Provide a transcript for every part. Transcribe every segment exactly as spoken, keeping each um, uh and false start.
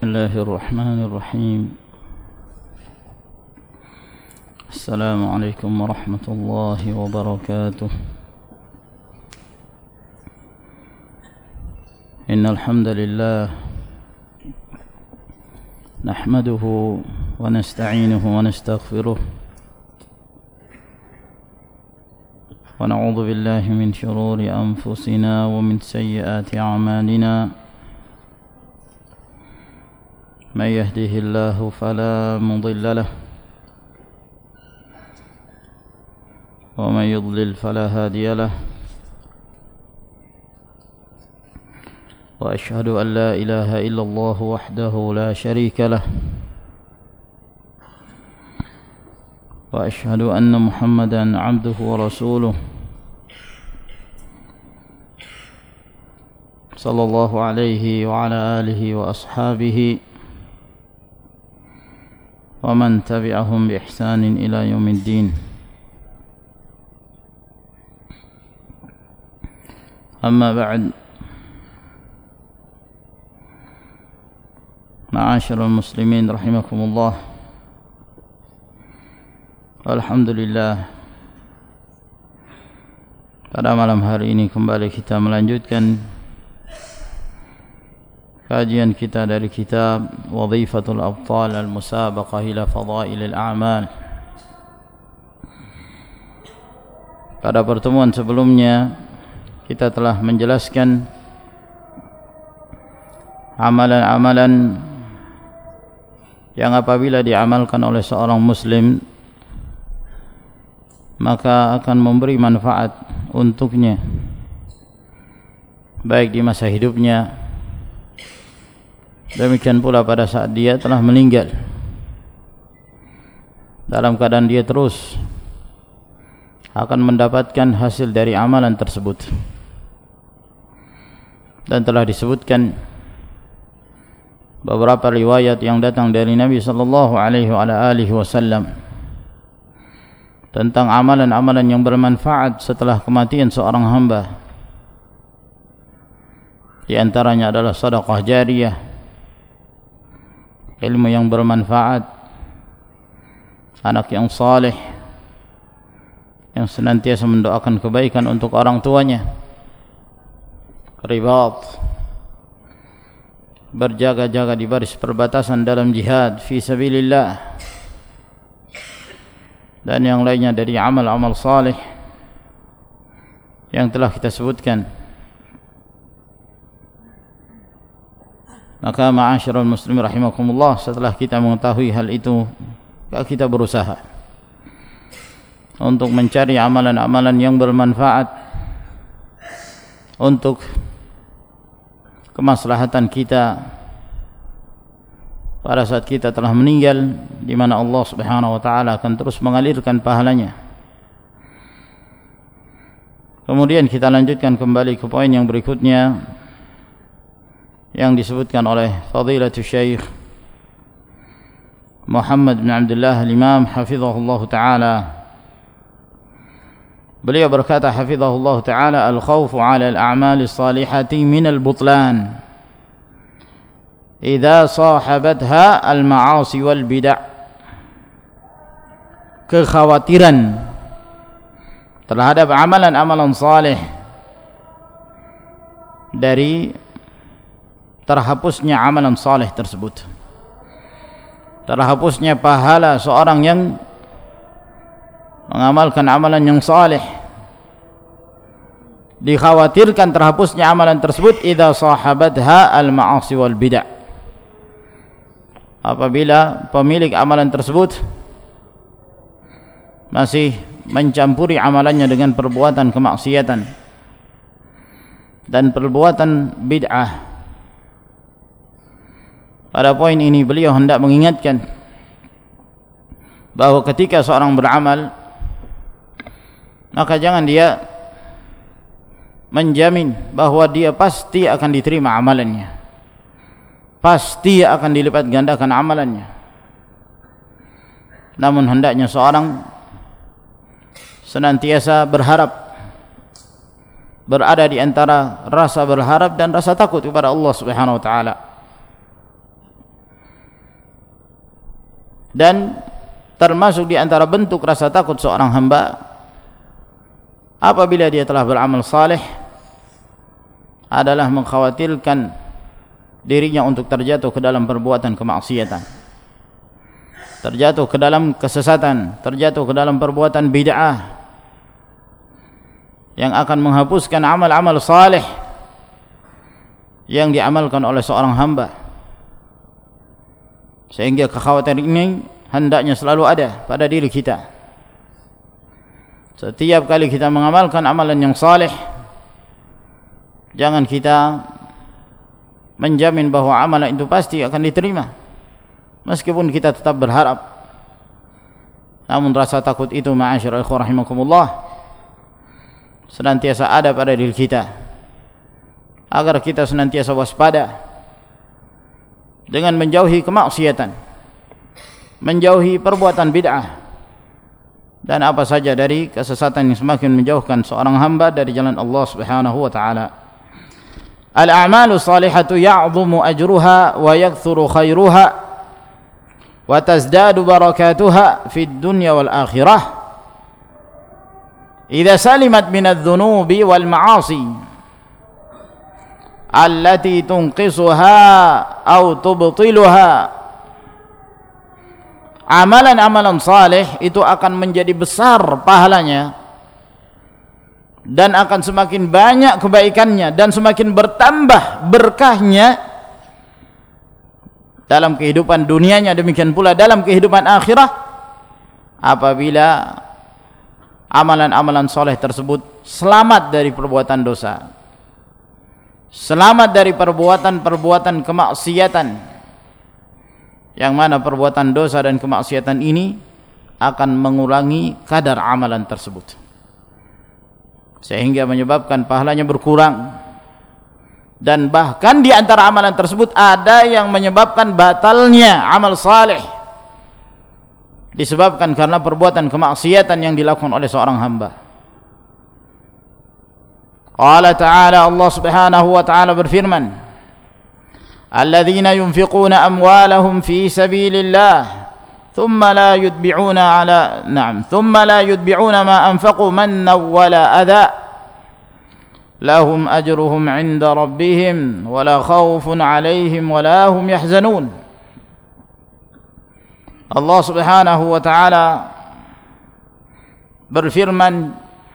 الله الرحمن الرحيم. السلام عليكم ورحمة الله وبركاته. إن الحمد لله نحمده ونستعينه ونستغفره ونعوذ بالله من شرور أنفسنا ومن سيئات أعمالنا. من يهده الله فلا مضل له ومن يضلل فلا هادي له. وأشهد أن لا إله إلا الله وحده لا شريك له. وأشهد أن محمدا عبده ورسوله صلى الله عليه وعلى آله وأصحابه ومن تبعهم بإحسان إلى يوم الدين. أما بعد، معاشر المسلمين رحمكم الله. Alhamdulillah, pada malam hari ini kembali kita melanjutkan kajian kita dari kitab Wadhifatul Abtal Al-Musabaqah ila Fadailil A'mal. Pada pertemuan sebelumnya kita telah menjelaskan amalan-amalan yang apabila diamalkan oleh seorang muslim maka akan memberi manfaat untuknya baik di masa hidupnya, demikian pula pada saat dia telah meninggal, dalam keadaan dia terus akan mendapatkan hasil dari amalan tersebut. Dan telah disebutkan beberapa riwayat yang datang dari Nabi sallallahu alaihi wasallam tentang amalan-amalan yang bermanfaat setelah kematian seorang hamba. Di antaranya adalah sedekah jariyah, ilmu yang bermanfaat, anak yang saleh yang senantiasa mendoakan kebaikan untuk orang tuanya, ribat, berjaga-jaga di baris perbatasan dalam jihad fi sabilillah, dan yang lainnya dari amal-amal saleh yang telah kita sebutkan. Maka ma'asyiral muslimin rahimakumullah, setelah kita mengetahui hal itu, kita berusaha untuk mencari amalan-amalan yang bermanfaat untuk kemaslahatan kita pada saat kita telah meninggal, di mana Allah Subhanahu wa taala akan terus mengalirkan pahalanya. Kemudian kita lanjutkan kembali ke poin yang berikutnya yang disebutkan oleh Fadilatul Syekh Muhammad bin Abdullah Al-Imam hafizahullah taala. Beliau berkata hafizahullah taala, al-khawfu 'ala al-a'mal as-salihati min al-butlan idza sahabatha al-ma'asi wal bid'ah. Kekhawatiran terhadap amalan-amalan saleh dari terhapusnya amalan saleh tersebut, terhapusnya pahala seorang yang mengamalkan amalan yang saleh, dikhawatirkan terhapusnya amalan tersebut idza sahabatha al-ma'asi wal bid'ah, apabila pemilik amalan tersebut masih mencampuri amalannya dengan perbuatan kemaksiatan dan perbuatan bid'ah. Pada poin ini beliau hendak mengingatkan bahwa ketika seorang beramal, maka jangan dia menjamin bahwa dia pasti akan diterima amalannya, pasti akan dilipat gandakan amalannya. Namun hendaknya seorang senantiasa berharap, berada di antara rasa berharap dan rasa takut kepada Allah Subhanahu wa taala. Dan termasuk di antara bentuk rasa takut seorang hamba apabila dia telah beramal saleh adalah mengkhawatirkan dirinya untuk terjatuh ke dalam perbuatan kemaksiatan, terjatuh ke dalam kesesatan, terjatuh ke dalam perbuatan bid'ah yang akan menghapuskan amal-amal saleh yang diamalkan oleh seorang hamba. Sehingga kekhawatiran ini hendaknya selalu ada pada diri kita. Setiap kali kita mengamalkan amalan yang saleh, jangan kita menjamin bahwa amalan itu pasti akan diterima, meskipun kita tetap berharap. Namun rasa takut itu, ma'asyiral ikhwah rahimakumullah, senantiasa ada pada diri kita, agar kita senantiasa waspada dengan menjauhi kemaksiatan, menjauhi perbuatan bid'ah, dan apa saja dari kesesatan yang semakin menjauhkan seorang hamba dari jalan Allah Subhanahu wa taala. Al-a'malu salihatu ya'dhumu ajruha wa yakthuru khairuha wa tazdadu barakatuha fid dunya wal akhirah idza salimat minadh dhunubi wal ma'asi allati tunqisuha aw tubtiluha. Amalan-amalan saleh itu akan menjadi besar pahalanya dan akan semakin banyak kebaikannya dan semakin bertambah berkahnya dalam kehidupan dunianya, demikian pula dalam kehidupan akhirah apabila amalan-amalan soleh tersebut selamat dari perbuatan dosa, selamat dari perbuatan-perbuatan kemaksiatan, yang mana perbuatan dosa dan kemaksiatan ini akan mengurangi kadar amalan tersebut, sehingga menyebabkan pahalanya berkurang. Dan bahkan di antara amalan tersebut ada yang menyebabkan batalnya amal saleh, disebabkan karena perbuatan kemaksiatan yang dilakukan oleh seorang hamba. Qala ta'ala, Allah Subhanahu wa ta'ala berfirman, alladzina yunfiquna amwalahum fi sabilillah thumma la yutbi'una ala na'am thumma la yutbi'una ma anfaqu manna wala adha lahum ajruhum 'inda rabbihim wala khaufun 'alaihim wala hum yahzanun. Allah Subhanahu wa ta'ala berfirman,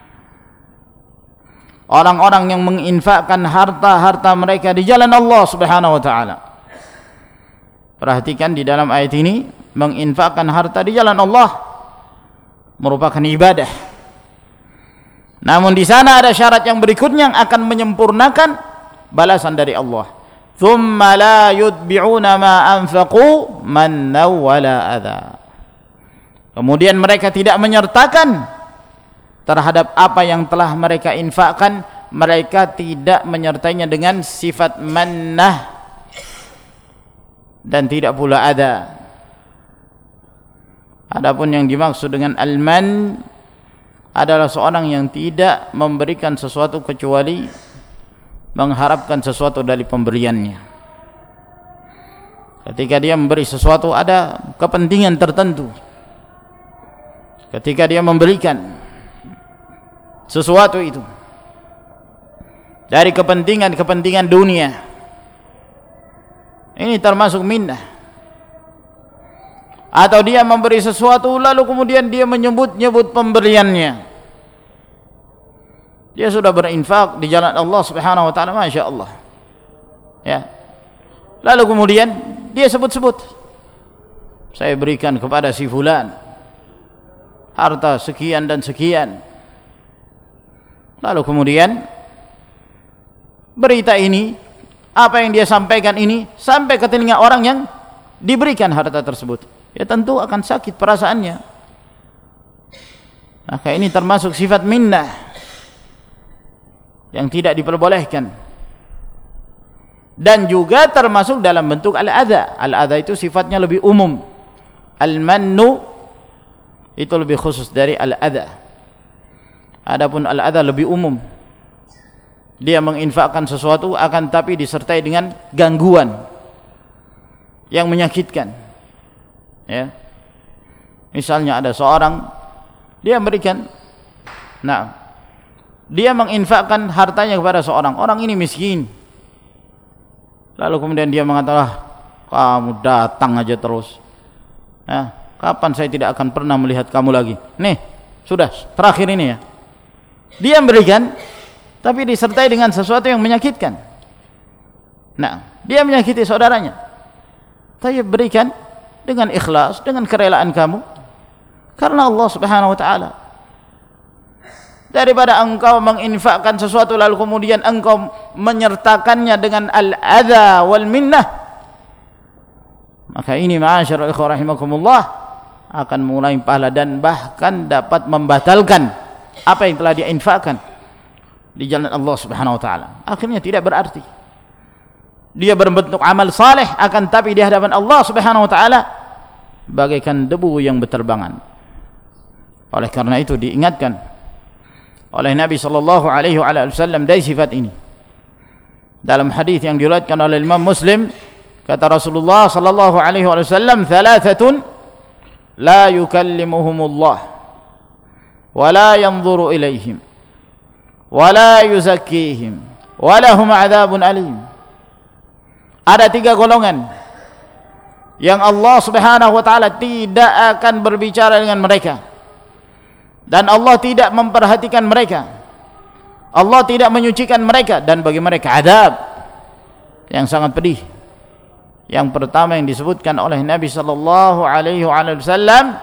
orang-orang yang menginfakkan harta-harta mereka di jalan Allah Subhanahu wa ta'ala. Perhatikan di dalam ayat ini, menginfakkan harta di jalan Allah merupakan ibadah. Namun di sana ada syarat yang berikutnya yang akan menyempurnakan balasan dari Allah. Tsumma la yutbi'una ma anfaqu manna wala adha. Kemudian mereka tidak menyertakan terhadap apa yang telah mereka infakkan, mereka tidak menyertainya dengan sifat mannah dan tidak pula ada. Adapun yang dimaksud dengan al-man adalah seorang yang tidak memberikan sesuatu kecuali mengharapkan sesuatu dari pemberiannya. Ketika dia memberi sesuatu ada kepentingan tertentu. Ketika dia memberikan sesuatu itu dari kepentingan-kepentingan dunia, ini termasuk minnah. Atau dia memberi sesuatu lalu kemudian dia menyebut-nyebut pemberiannya. Dia sudah berinfak di jalan Allah Subhanahu wa taala, Masya Allah, ya. Lalu kemudian dia sebut-sebut, saya berikan kepada si fulan harta sekian dan sekian. Lalu kemudian berita ini, apa yang dia sampaikan ini sampai ke telinga orang yang diberikan harta tersebut, ya tentu akan sakit perasaannya. Maka ini termasuk sifat minnah yang tidak diperbolehkan, dan juga termasuk dalam bentuk al-adha. Al-adha itu sifatnya lebih umum, al-mannu itu lebih khusus dari al-adha. Adapun al-adha lebih umum, dia menginfakkan sesuatu akan tapi disertai dengan gangguan yang menyakitkan, ya. Misalnya ada seorang, dia memberikan, nah, dia menginfakkan hartanya kepada seorang, orang ini miskin. Lalu kemudian dia mengatakan, ah, kamu datang aja terus. Ya, kapan saya tidak akan pernah melihat kamu lagi. Nih, sudah terakhir ini ya. Dia memberikan, tapi disertai dengan sesuatu yang menyakitkan. Nah, dia menyakiti saudaranya. Tapi berikan dengan ikhlas, dengan kerelaan kamu, karena Allah Subhanahu wa taala. Daripada engkau menginfakkan sesuatu lalu kemudian engkau menyertakannya dengan al-adha wal minnah, maka ini ma'asyiral ikhwah rahimakumullah akan mengurangi pahala dan bahkan dapat membatalkan apa yang telah dia infakkan di jalan Allah Subhanahu wa taala. Akhirnya tidak berarti. Dia berbentuk amal saleh, akan tapi di hadapan Allah Subhanahu wa taala bagaikan debu yang berterbangan. Oleh karena itu diingatkan oleh Nabi sallallahu alaihi wasallam dari sifat ini. Dalam hadis yang diriwayatkan oleh Imam Muslim, kata Rasulullah sallallahu alaihi wasallam, "Thalathatun la yukallimuhumullah wa la yanzuru ilaihim wa la yuzakkihim wa lahum 'adzabun alim." Ada tiga golongan yang Allah Subhanahu wa taala tidak akan berbicara dengan mereka, dan Allah tidak memperhatikan mereka, Allah tidak menyucikan mereka, dan bagi mereka azab yang sangat pedih. Yang pertama yang disebutkan oleh Nabi sallallahu alaihi wasallam,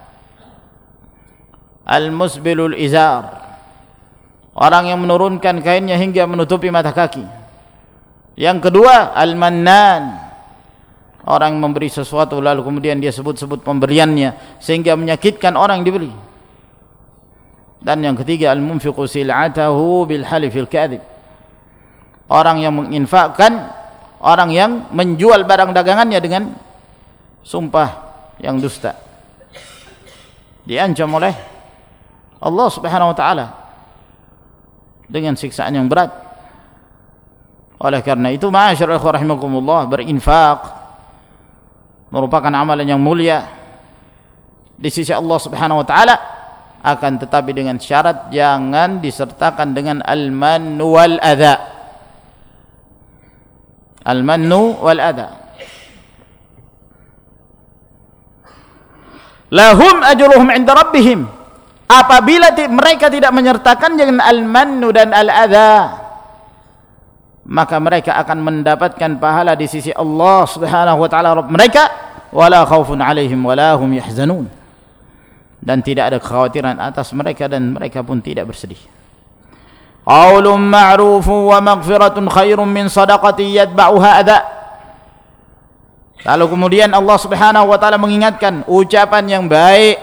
al-musbilul izar, orang yang menurunkan kainnya hingga menutupi mata kaki. Yang kedua, al-mannan, orang yang memberi sesuatu lalu kemudian dia sebut-sebut pemberiannya sehingga menyakitkan orang yang diberi. Dan yang ketiga, al-munfiqu sil'atahu bil halifil kadhib, orang yang menginfakkan, orang yang menjual barang dagangannya dengan sumpah yang dusta, diancam oleh Allah Subhanahu wa taala dengan siksaan yang berat. Oleh karena itu, ma'asyiral ikhwah rahimakumullah, berinfak merupakan amalan yang mulia di sisi Allah Subhanahu wa taala, akan tetapi dengan syarat jangan disertakan dengan al-mannu wal adha. Al-mannu wal adha. Lahum ajruhum 'inda rabbihim. Apabila mereka tidak menyertakan dengan al-mannu dan al-adha, maka mereka akan mendapatkan pahala di sisi Allah Subhanahu wa taala Rabb mereka, wala khaufun 'alaihim wala hum yahzanun, dan tidak ada kekhawatiran atas mereka dan mereka pun tidak bersedih. Qaulun ma'rufun wa maghfiratun khairun min sadaqati yatba'uha adha. Lalu kemudian Allah Subhanahu wa taala mengingatkan ucapan yang baik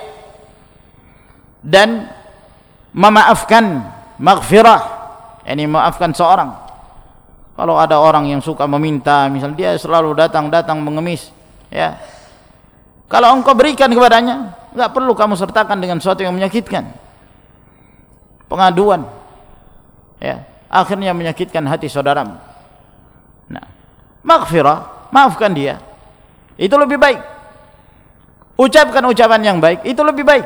dan memaafkan, maghfirah, yakni memaafkan seorang. Kalau ada orang yang suka meminta, misal dia selalu datang-datang mengemis, ya, kalau engkau berikan kepadanya, enggak perlu kamu sertakan dengan sesuatu yang menyakitkan. Pengaduan, ya, akhirnya menyakitkan hati saudaramu. Nah, maghfirah, maafkan dia, itu lebih baik. Ucapkan ucapan yang baik, itu lebih baik.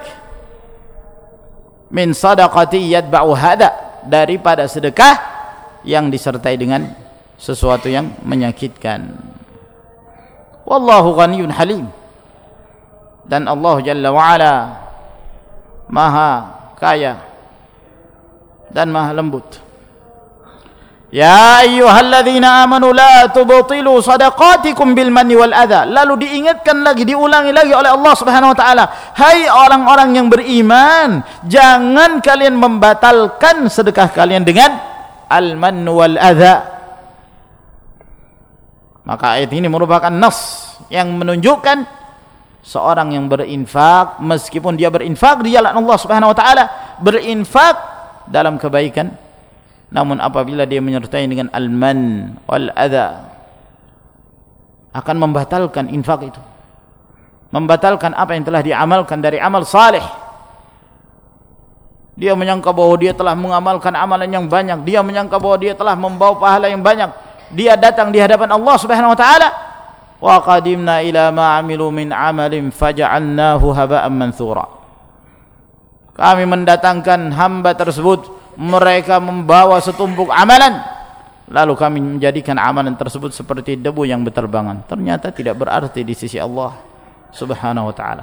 Min sadaqati yatba'u hada, daripada sedekah yang disertai dengan sesuatu yang menyakitkan. Wallahu ghaniyyun halim, dan Allah Jalla wa'ala maha kaya dan maha lembut. Ya ayyuhalladzina amanu la tubtilu sadaqatikum bil manni wal adha. Lalu diingatkan lagi, diulangi lagi oleh Allah Subhanahu wa taala, hai orang-orang yang beriman, jangan kalian membatalkan sedekah kalian dengan al manni wal adha. Maka ayat ini merupakan nas yang menunjukkan seorang yang berinfak, meskipun dia berinfak di jalan Allah Subhanahu wa taala, berinfak dalam kebaikan, namun apabila dia menyertai dengan al-man wal adha, akan membatalkan infak itu, membatalkan apa yang telah diamalkan dari amal saleh. Dia menyangka bahwa dia telah mengamalkan amalan yang banyak, dia menyangka bahwa dia telah membawa pahala yang banyak. Dia datang di hadapan Allah Subhanahu wa taala wa qadimna ila ma 'amilu min 'amalin faja'alnahu haba'an manthura. Kami mendatangkan hamba tersebut, mereka membawa setumpuk amalan, lalu kami menjadikan amalan tersebut seperti debu yang berterbangan. Ternyata tidak berarti di sisi Allah Subhanahu wa ta'ala.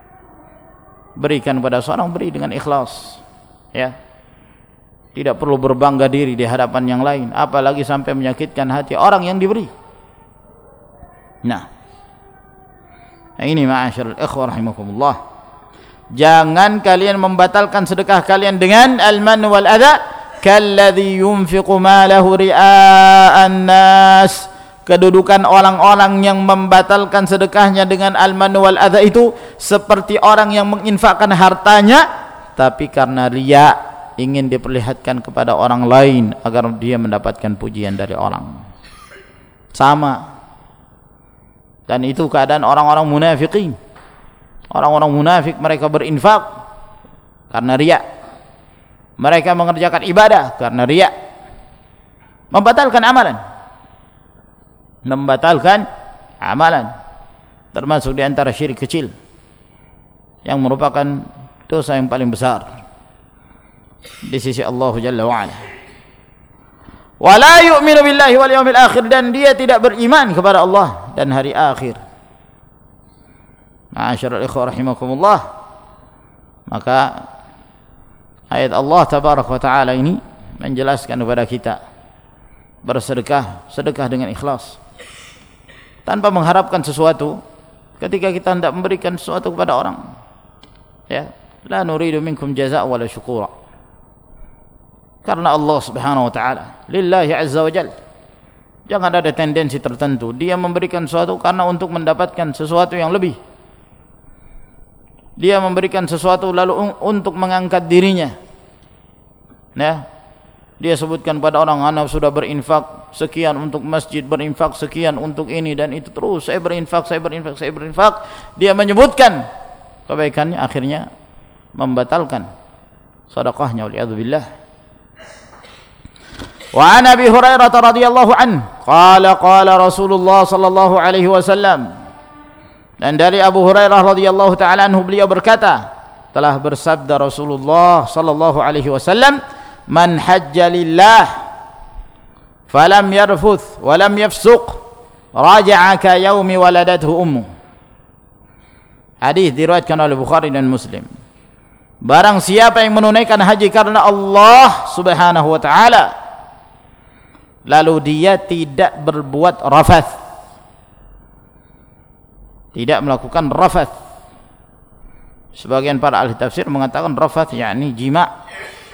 Berikan pada seorang, beri dengan ikhlas, ya. Tidak perlu berbangga diri di hadapan yang lain, apalagi sampai menyakitkan hati orang yang diberi. Nah, ini ma'asyiral ikhwah rahimakumullah, jangan kalian membatalkan sedekah kalian dengan al-man wal adha, kalladzi yunfiqu malahu ria'an nas. Kedudukan orang-orang yang membatalkan sedekahnya dengan al-man wal adha itu seperti orang yang menginfakkan hartanya tapi karena riya, ingin diperlihatkan kepada orang lain agar dia mendapatkan pujian dari orang. Sama. Dan itu keadaan orang-orang munafikin. Orang-orang munafik, mereka berinfak karena riya. Mereka mengerjakan ibadah karena riya. Membatalkan amalan. Membatalkan amalan. Termasuk di antara syirik kecil yang merupakan dosa yang paling besar di sisi Allah Jalla wa'ala. Wa la yu'minu billahi wal yawmil akhir, dan dia tidak beriman kepada Allah dan hari akhir. Ma'asyiral ikhwah rahimakumullah, maka ayat Allah tabaraka wa ta'ala ini menjelaskan kepada kita bersedekah, sedekah dengan ikhlas tanpa mengharapkan sesuatu. Ketika kita hendak memberikan sesuatu kepada orang, ya, la nuridu minkum jazaa wala syukura, karena Allah Subhanahu wa ta'ala lillahi azza wa jalla. Jangan ada tendensi tertentu dia memberikan sesuatu karena untuk mendapatkan sesuatu yang lebih. Dia memberikan sesuatu lalu un untuk mengangkat dirinya. Nah, dia sebutkan pada orang, anak sudah berinfak sekian untuk masjid, berinfak sekian untuk ini dan itu, terus saya berinfak, saya berinfak, saya berinfak. Dia menyebutkan kebaikannya, akhirnya membatalkan sedekahnya, waliyadzubillah. Wa an Abi Hurairah radhiyallahu anhu qala qala Rasulullah sallallahu alaihi wasallam, dan dari Abu Hurairah radhiyallahu taala anhu beliau berkata, telah bersabda Rasulullah sallallahu alaihi wasallam, man hajja lillah falam yarfuth wa lam yafsuq raja'a ka yaumi waladathu ummu. Hadis diriwayatkan oleh Bukhari dan Muslim. Barang siapa yang menunaikan haji karena Allah Subhanahu wa taala, lalu dia tidak berbuat rafath, tidak melakukan rafath. Sebagian para ahli tafsir mengatakan rafath yakni jima'.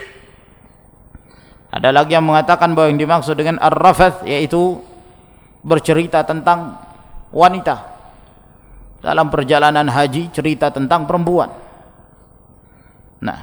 Ada lagi yang mengatakan bahwa yang dimaksud dengan ar-rafath yaitu bercerita tentang wanita. Dalam perjalanan haji cerita tentang perempuan. Nah,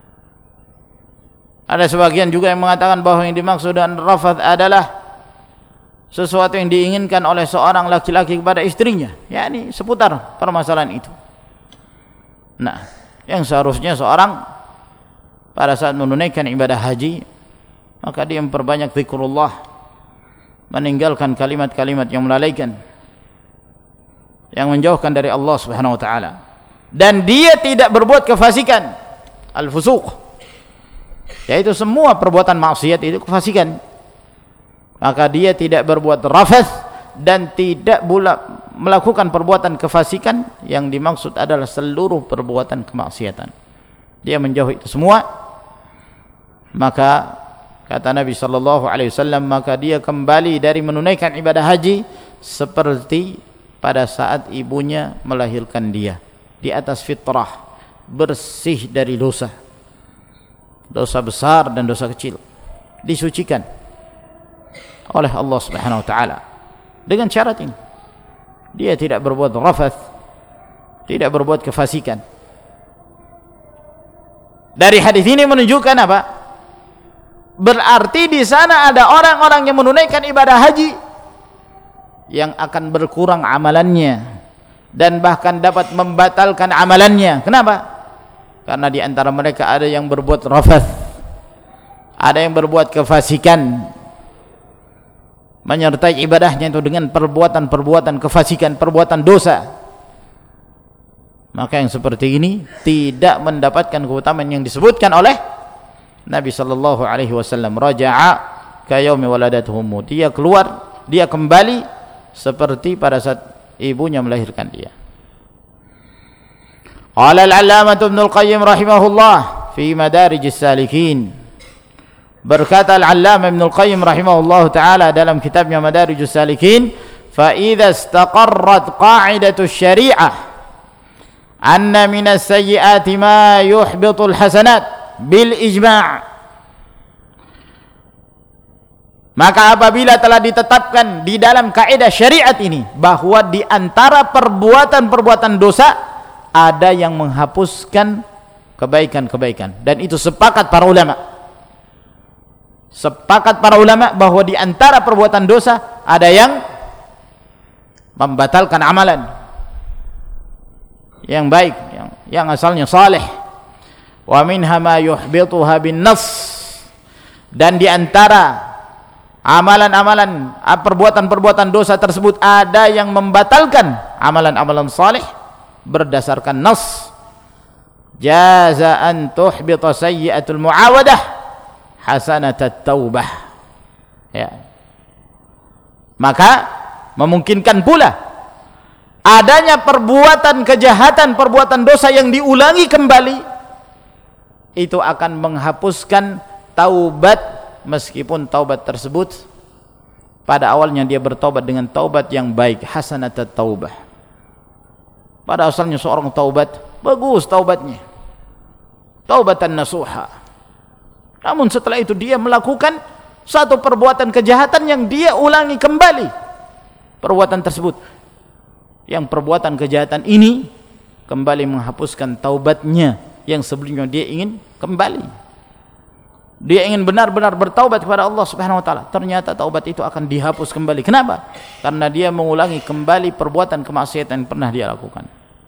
ada sebagian juga yang mengatakan bahwa yang dimaksud dengan rafath adalah sesuatu yang diinginkan oleh seorang laki-laki kepada istrinya, yakni seputar permasalahan itu. Nah, yang seharusnya seorang pada saat menunaikan ibadah haji, maka dia memperbanyak zikrullah, meninggalkan kalimat-kalimat yang melalaikan, yang menjauhkan dari Allah Subhanahu wa taala, dan dia tidak berbuat kefasikan, al-fusuq, yaitu semua perbuatan maksiat itu kefasikan. Maka dia tidak berbuat rafath dan tidak pula melakukan perbuatan kefasikan, yang dimaksud adalah seluruh perbuatan kemaksiatan. Dia menjauhi itu semua. Maka kata Nabi sallallahu alaihi wasallam, maka dia kembali dari menunaikan ibadah haji seperti pada saat ibunya melahirkan dia, di atas fitrah, bersih dari dosa, dosa besar dan dosa kecil, disucikan oleh Allah Subhanahu wa taala. Dengan syarat ini, dia tidak berbuat rafath, tidak berbuat kefasikan. Dari hadis ini menunjukkan apa? Berarti di sana ada orang-orang yang menunaikan ibadah haji yang akan berkurang amalannya dan bahkan dapat membatalkan amalannya. Kenapa? Karena di antara mereka ada yang berbuat rafath, ada yang berbuat kefasikan. menyertai ibadahnya itu dengan perbuatan-perbuatan kefasikan, perbuatan dosa, maka yang seperti ini tidak mendapatkan keutamaan yang disebutkan oleh Nabi sallallahu alaihi wasallam. Raja'a ka yaumi waladatuhu ummu, dia keluar, dia kembali seperti pada saat ibunya melahirkan dia. Qala al-'allamah Ibnu al-Qayyim rahimahullah fi Madarijis Salikin, berkata al-'allamah Ibnu al-Qayyim rahimahullah taala dalam kitabnya Madarijus Salikin, fa idza istaqarrat qa'idatu syari'ah anna minas sayyi'ati ma yuhbitul hasanat bil ijma', maka apabila telah ditetapkan di dalam kaidah syariat ini bahwa di antara perbuatan-perbuatan dosa ada yang menghapuskan kebaikan-kebaikan, dan itu sepakat para ulama, sepakat para ulama bahwa di antara perbuatan dosa ada yang membatalkan amalan yang baik, yang, yang asalnya saleh. Wa minha ma yuhbituha bin nas, dan di antara amalan-amalan, perbuatan-perbuatan dosa tersebut ada yang membatalkan amalan-amalan saleh berdasarkan nas. Jaza an tuhbita sayyi'atul mu'awadah hasanatat taubah, ya, maka memungkinkan pula adanya perbuatan kejahatan, perbuatan dosa yang diulangi kembali, itu akan menghapuskan taubat, meskipun taubat tersebut pada awalnya dia bertaubat dengan taubat yang baik, hasanatat taubah. Pada asalnya seorang taubat bagus taubatnya, taubatan nasuha, namun setelah itu dia melakukan satu perbuatan kejahatan yang dia ulangi kembali perbuatan tersebut, yang perbuatan kejahatan ini kembali menghapuskan taubatnya yang sebelumnya dia ingin kembali, dia ingin benar-benar bertaubat kepada Allah Subhanahu wa taala, ternyata taubat itu akan dihapus kembali. Kenapa? Karena dia mengulangi kembali perbuatan kemaksiatan yang pernah dia lakukan.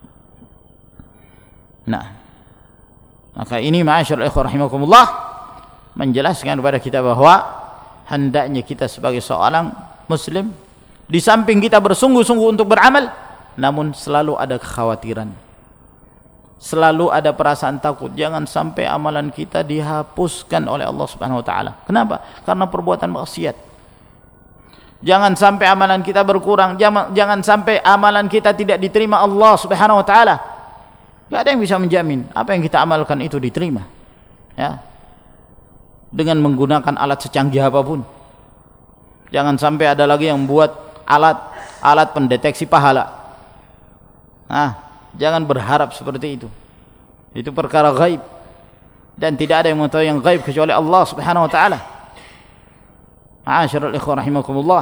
Nah, maka ini ma'asyiral ikhwah rahimakumullah menjelaskan kepada kita bahwa hendaknya kita sebagai seorang muslim, di samping kita bersungguh-sungguh untuk beramal, namun selalu ada kekhawatiran, selalu ada perasaan takut jangan sampai amalan kita dihapuskan oleh Allah Subhanahu wa taala. Kenapa? Karena perbuatan maksiat. Jangan sampai amalan kita berkurang, jangan, jangan sampai amalan kita tidak diterima Allah Subhanahu wa taala. Tidak ada yang bisa menjamin apa yang kita amalkan itu diterima, ya, dengan menggunakan alat secanggih apapun. Jangan sampai ada lagi yang buat alat alat pendeteksi pahala. Nah, jangan berharap seperti itu. Itu perkara gaib, dan tidak ada yang mengetahui yang gaib kecuali Allah Subhanahu wa taala. Ma'asyiral ikhwah rahimakumullah.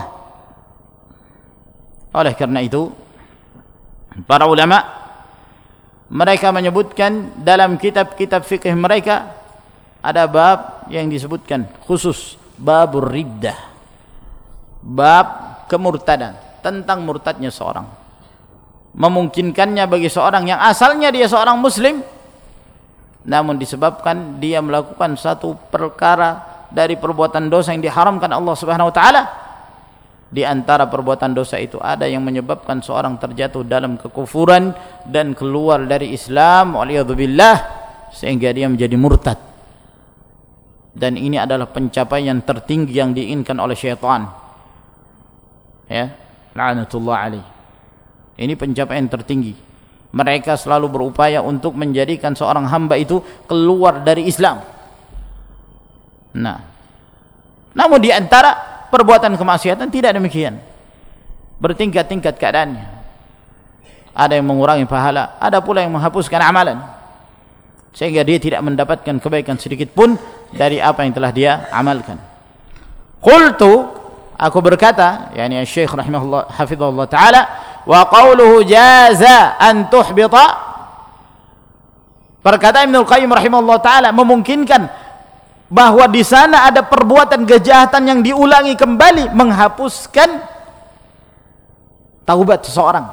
Oleh karena itu, para ulama mereka menyebutkan dalam kitab-kitab fikih mereka ada bab yang disebutkan khusus, babur riddah, bab kemurtadan, tentang murtadnya seorang, memungkinkannya bagi seorang yang asalnya dia seorang muslim, namun disebabkan dia melakukan satu perkara dari perbuatan dosa yang diharamkan Allah Subhanahu wa taala. Di antara perbuatan dosa itu ada yang menyebabkan seorang terjatuh dalam kekufuran dan keluar dari Islam, waliyadzubillah, sehingga dia menjadi murtad. Dan ini adalah pencapaian tertinggi yang diinginkan oleh syaitan, ya, la'natullah alaih. Ini pencapaian tertinggi. Mereka selalu berupaya untuk menjadikan seorang hamba itu keluar dari Islam. Nah, namun di antara perbuatan kemaksiatan tidak demikian, bertingkat-tingkat keadaannya. Ada yang mengurangi pahala, ada pula yang menghapuskan amalan, sehingga dia tidak mendapatkan kebaikan sedikit pun dari apa yang telah dia amalkan. Qultu, aku berkata, yakni Syekh rahimahullah hafizahullah taala, wa qawluhu jaza an tuhbita, perkataan Ibnu Qayyim rahimahullah taala memungkinkan bahwa di sana ada perbuatan kejahatan yang diulangi kembali menghapuskan taubat seseorang.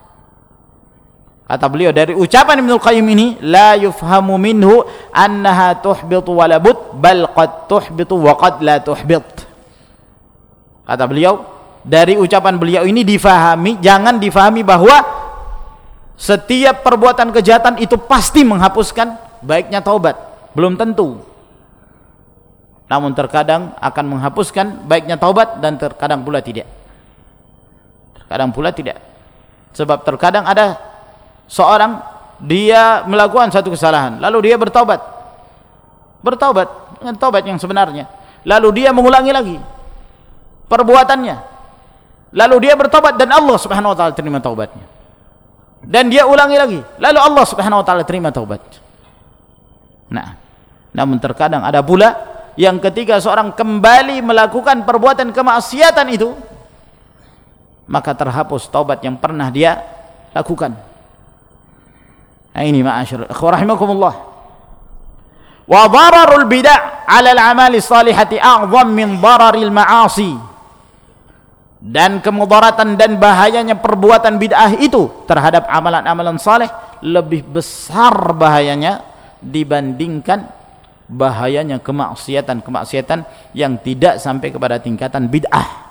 Kata beliau, dari ucapan Ibnu Qayyim ini, la yufhamu minhu annaha tuhbitu wala bud, bal qad tuhbitu wa qad la tuhbit. Kata beliau, dari ucapan beliau ini difahami, jangan difahami bahwa setiap perbuatan kejahatan itu pasti menghapuskan baiknya taubat. Belum tentu. Namun terkadang akan menghapuskan baiknya taubat dan terkadang pula tidak. Terkadang pula tidak. Sebab terkadang ada seorang dia melakukan satu kesalahan, lalu dia bertaubat. Bertaubat dengan taubat yang sebenarnya. Lalu dia mengulangi lagi perbuatannya. Lalu dia bertaubat dan Allah Subhanahu wa taala terima taubatnya. Dan dia ulangi lagi, lalu Allah Subhanahu wa taala terima taubat. Nah, namun terkadang ada pula yang ketika seorang kembali melakukan perbuatan kemaksiatan itu, maka terhapus taubat yang pernah dia lakukan. Nah, ini ma'asyiral ikhwah rahimakumullah. Wa dararul bid'ah 'ala al-'amali salihati a'zam min dararil ma'asi. Dan kemudaratan dan bahayanya perbuatan bid'ah itu terhadap amalan-amalan saleh lebih besar bahayanya dibandingkan bahayanya kemaksiatan-kemaksiatan yang tidak sampai kepada tingkatan bid'ah.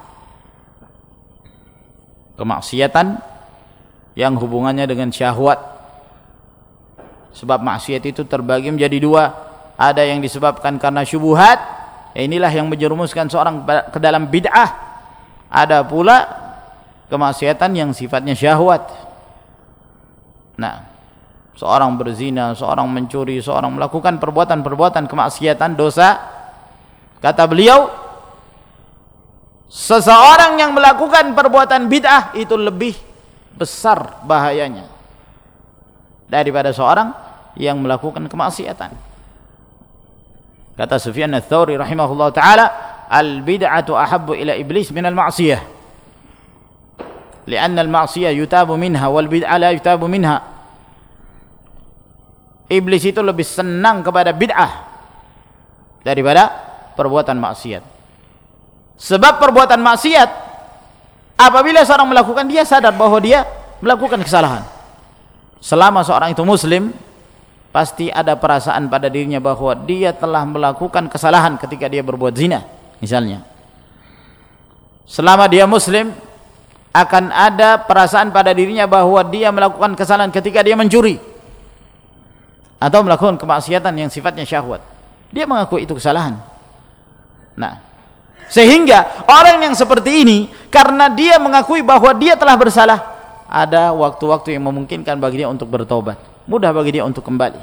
Kemaksiatan yang hubungannya dengan syahwat. Sebab maksiat itu terbagi menjadi dua. Ada yang disebabkan karena syubhat, inilah yang menjerumuskan seorang ke dalam bid'ah. Ada pula kemaksiatan yang sifatnya syahwat. Nah, seorang berzina, seorang mencuri, seorang melakukan perbuatan-perbuatan kemaksiatan, dosa, kata beliau, seseorang yang melakukan perbuatan bid'ah itu lebih besar bahayanya daripada seorang yang melakukan kemaksiatan. Kata Sufyan ats-Tsauri rahimahullah ta'ala, al-bid'atu ahabbu ila iblis min al-ma'siyah, li'anna al-ma'siyah yutabu minha wal bid'ah la yutabu minha. Iblis itu lebih senang kepada bid'ah daripada perbuatan maksiat. Sebab perbuatan maksiat, apabila seorang melakukan, dia sadar bahwa dia melakukan kesalahan. Selama seorang itu muslim, pasti ada perasaan pada dirinya bahwa dia telah melakukan kesalahan ketika dia berbuat zina misalnya. Selama dia muslim, akan ada perasaan pada dirinya bahwa dia melakukan kesalahan ketika dia mencuri atau melakukan kemaksiatan yang sifatnya syahwat. Dia mengakui itu kesalahan. Nah, sehingga orang yang seperti ini, karena dia mengakui bahwa dia telah bersalah, ada waktu-waktu yang memungkinkan bagi dia untuk bertobat, mudah bagi dia untuk kembali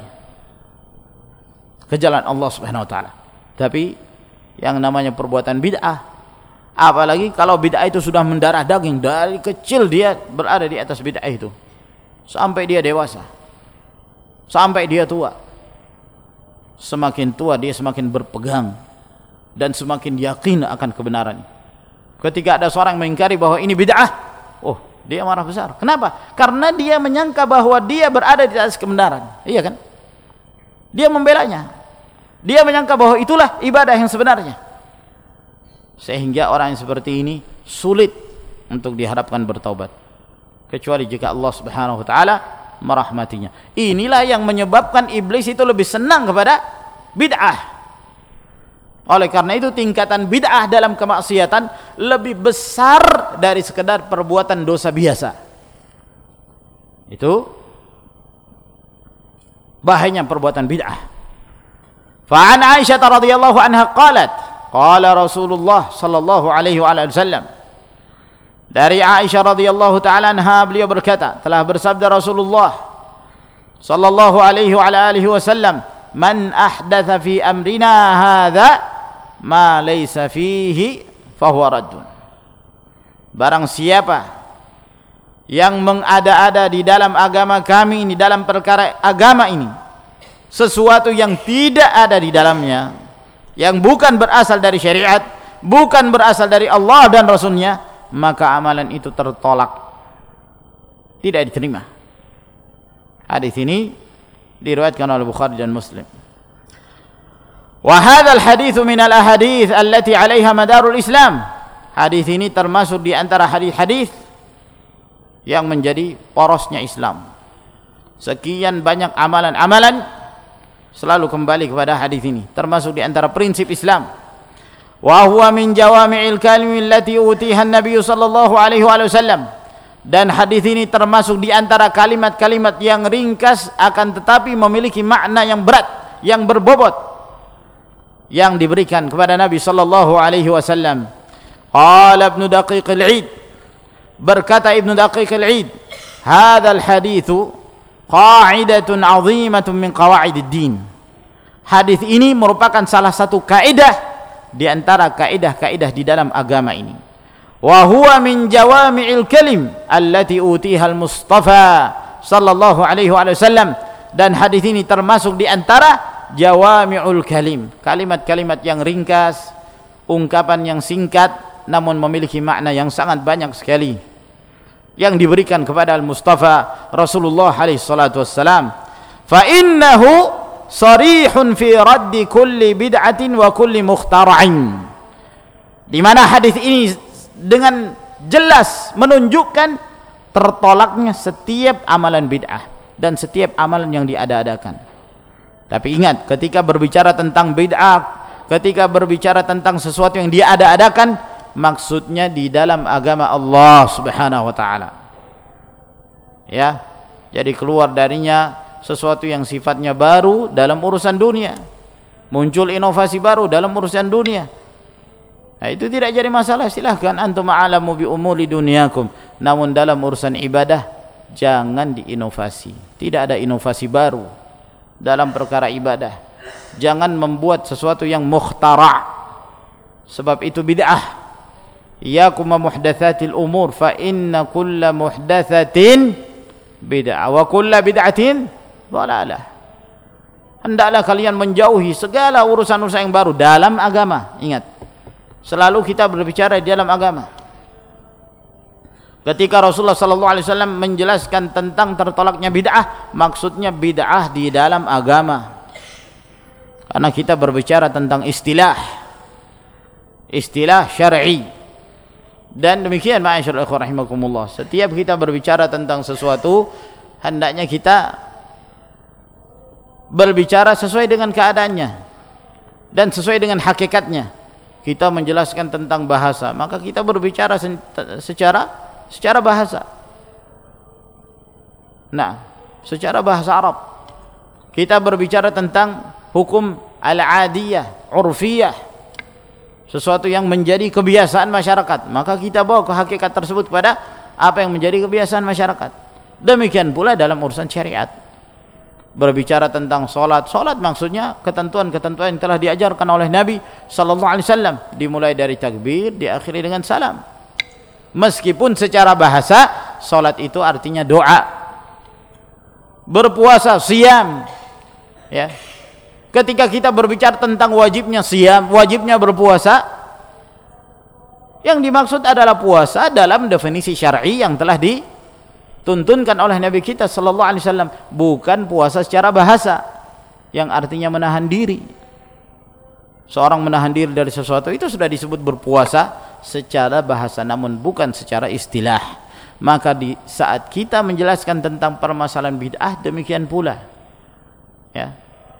ke jalan Allah Subhanahu wa taala. Tapi yang namanya perbuatan bid'ah, apalagi kalau bid'ah itu sudah mendarah daging, dari kecil dia berada di atas bid'ah itu sampai dia dewasa, sampai dia tua. Semakin tua dia semakin berpegang dan semakin yakin akan kebenaran. Ketika ada seorang mengingkari bahwa ini bid'ah, oh, dia marah besar. Kenapa? Karena dia menyangka bahwa dia berada di atas kebenaran. Iya kan? Dia membelanya. Dia menyangka bahwa itulah ibadah yang sebenarnya. Sehingga orang yang seperti ini sulit untuk diharapkan bertaubat, kecuali jika Allah Subhanahu wa taala merahmatinya. Inilah yang menyebabkan iblis itu lebih senang kepada bid'ah. Oleh karena itu tingkatan bid'ah dalam kemaksiatan lebih besar dari sekedar perbuatan dosa biasa. Itu bahayanya perbuatan bid'ah. Fa'an Aisyah radhiyallahu anha qalat, qala Rasulullah sallallahu alaihi wasallam. Dari Aisyah radhiyallahu taala anha, beliau berkata, telah bersabda Rasulullah sallallahu alaihi wa alihi wasallam, man ahdatha fi amrina hadza ma laysa fihi fahuwa raddun. Barang siapa yang mengada-ada di dalam agama kami ini, dalam perkara agama ini, sesuatu yang tidak ada di dalamnya, yang bukan berasal dari syariat, bukan berasal dari Allah dan Rasulnya, maka amalan itu tertolak, tidak diterima. Hadis ini diriwayatkan oleh Bukhari dan Muslim. Wa hadzal hadits min al ahadits allati 'alaiha madarul Islam. Hadis ini termasuk di antara hadis-hadis yang menjadi porosnya Islam. Sekian banyak amalan-amalan selalu kembali kepada hadis ini, termasuk di antara prinsip Islam. wa huwa min jawami'il kalim allati utiha an-nabiy sallallahu alaihi wasallam, dan hadis ini termasuk di antara kalimat-kalimat yang ringkas akan tetapi memiliki makna yang berat, yang berbobot yang diberikan kepada Nabi sallallahu alaihi wasallam. Qala Ibnu Daqiq al-Id, berkata Ibnu Daqiq al-Id, hadzal haditsu qa'idatun 'azimatun min qawa'idid din. Hadis ini merupakan salah satu kaidah di antara kaidah-kaidah di dalam agama ini. Wa huwa min jawami'il kalim allati utiha al-Mustafa sallallahu alaihi wasallam, dan hadis ini termasuk di antara jawami'ul kalim, kalimat-kalimat yang ringkas, ungkapan yang singkat namun memiliki makna yang sangat banyak sekali yang diberikan kepada al-Mustafa Rasulullah alaihi salatu wassalam. Fa innahu sarihun fi raddi kulli bid'atin wa kulli mukhtara'in, di mana hadis ini dengan jelas menunjukkan tertolaknya setiap amalan bid'ah dan setiap amalan yang diada-adakan. Tapi ingat, ketika berbicara tentang bid'ah, ketika berbicara tentang sesuatu yang diada-adakan, maksudnya di dalam agama Allah Subhanahu wa taala. Ya, jadi keluar darinya sesuatu yang sifatnya baru dalam urusan dunia, muncul inovasi baru dalam urusan dunia. Nah, itu tidak jadi masalah, silahkan antum a'lamu bi umuri dunyakum. Namun dalam urusan ibadah jangan diinovasi. Tidak ada inovasi baru dalam perkara ibadah. Jangan membuat sesuatu yang mukhtara', sebab itu bid'ah. Iyakum muhdatsatil umur fa inna kulla muhdatsatin bid'ah wa kulla bid'atin dhalalah. Hendaklah kalian menjauhi segala urusan-urusan yang baru dalam agama. Ingat, selalu kita berbicara di dalam agama. Ketika Rasulullah sallallahu alaihi wasallam menjelaskan tentang tertolaknya bid'ah, maksudnya bid'ah di dalam agama. Karena kita berbicara tentang istilah istilah syar'i. Dan demikian ma'asyiral ikhwan rahimakumullah, setiap kita berbicara tentang sesuatu hendaknya kita berbicara sesuai dengan keadaannya dan sesuai dengan hakikatnya. Kita menjelaskan tentang bahasa, maka kita berbicara secara secara bahasa. Nah, secara bahasa Arab. Kita berbicara tentang hukum al-adiyah, urfiyah, sesuatu yang menjadi kebiasaan masyarakat, maka kita bawa ke hakikat tersebut kepada apa yang menjadi kebiasaan masyarakat. Demikian pula dalam urusan syariat. Berbicara tentang solat, solat maksudnya ketentuan-ketentuan yang telah diajarkan oleh Nabi sallallahu alaihi wasallam, dimulai dari takbir, diakhiri dengan salam. Meskipun secara bahasa solat itu artinya doa. Berpuasa, siyam, ya. Ketika kita berbicara tentang wajibnya siyam, wajibnya berpuasa, yang dimaksud adalah puasa dalam definisi syar'i yang telah dituntunkan oleh Nabi kita sallallahu alaihi wasallam, bukan puasa secara bahasa yang artinya menahan diri. Seorang menahan diri dari sesuatu itu sudah disebut berpuasa secara bahasa, namun bukan secara istilah. Maka di saat kita menjelaskan tentang permasalahan bid'ah, demikian pula, ya.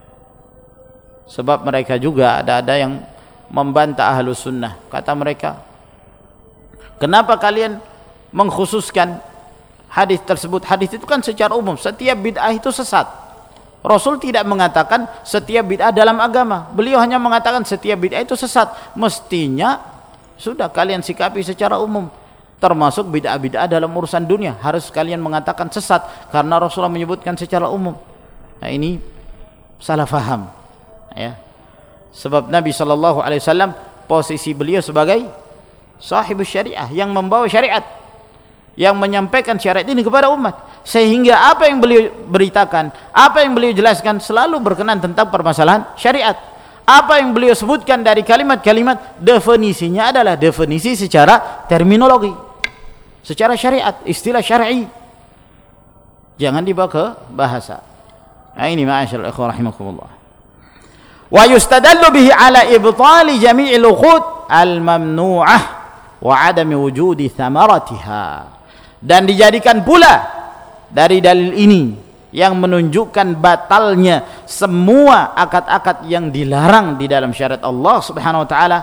Sebab mereka juga ada-ada yang membantah Ahlus Sunnah. Kata mereka, kenapa kalian mengkhususkan hadis tersebut? Hadis itu kan secara umum, setiap bid'ah itu sesat. Rasul tidak mengatakan setiap bid'ah dalam agama. Beliau hanya mengatakan setiap bid'ah itu sesat. Mestinya sudah kalian sikapi secara umum. Termasuk bid'ah-bid'ah dalam urusan dunia harus kalian mengatakan sesat, karena Rasulullah menyebutkan secara umum. Nah, ini salah faham. Ya, sebab Nabi sallallahu alaihi wasallam posisi beliau sebagai sahibus syariah, yang membawa syariat, yang menyampaikan syariat ini kepada umat, sehingga apa yang beliau beritakan, apa yang beliau jelaskan selalu berkenan tentang permasalahan syariat. Apa yang beliau sebutkan dari kalimat-kalimat, definisinya adalah definisi secara terminologi, secara syariat, istilah syar'i, jangan dibawa ke bahasa. Nah, ini ma'asyiral ikhwan rahimakumullah. Wa yustadallu bihi ala ibtali jami'il uqud al-mamnu'ah wa adami wujudi thamaratiha. Dan dijadikan pula dari dalil ini yang menunjukkan batalnya semua akad-akad yang dilarang di dalam syariat Allah Subhanahu wa taala,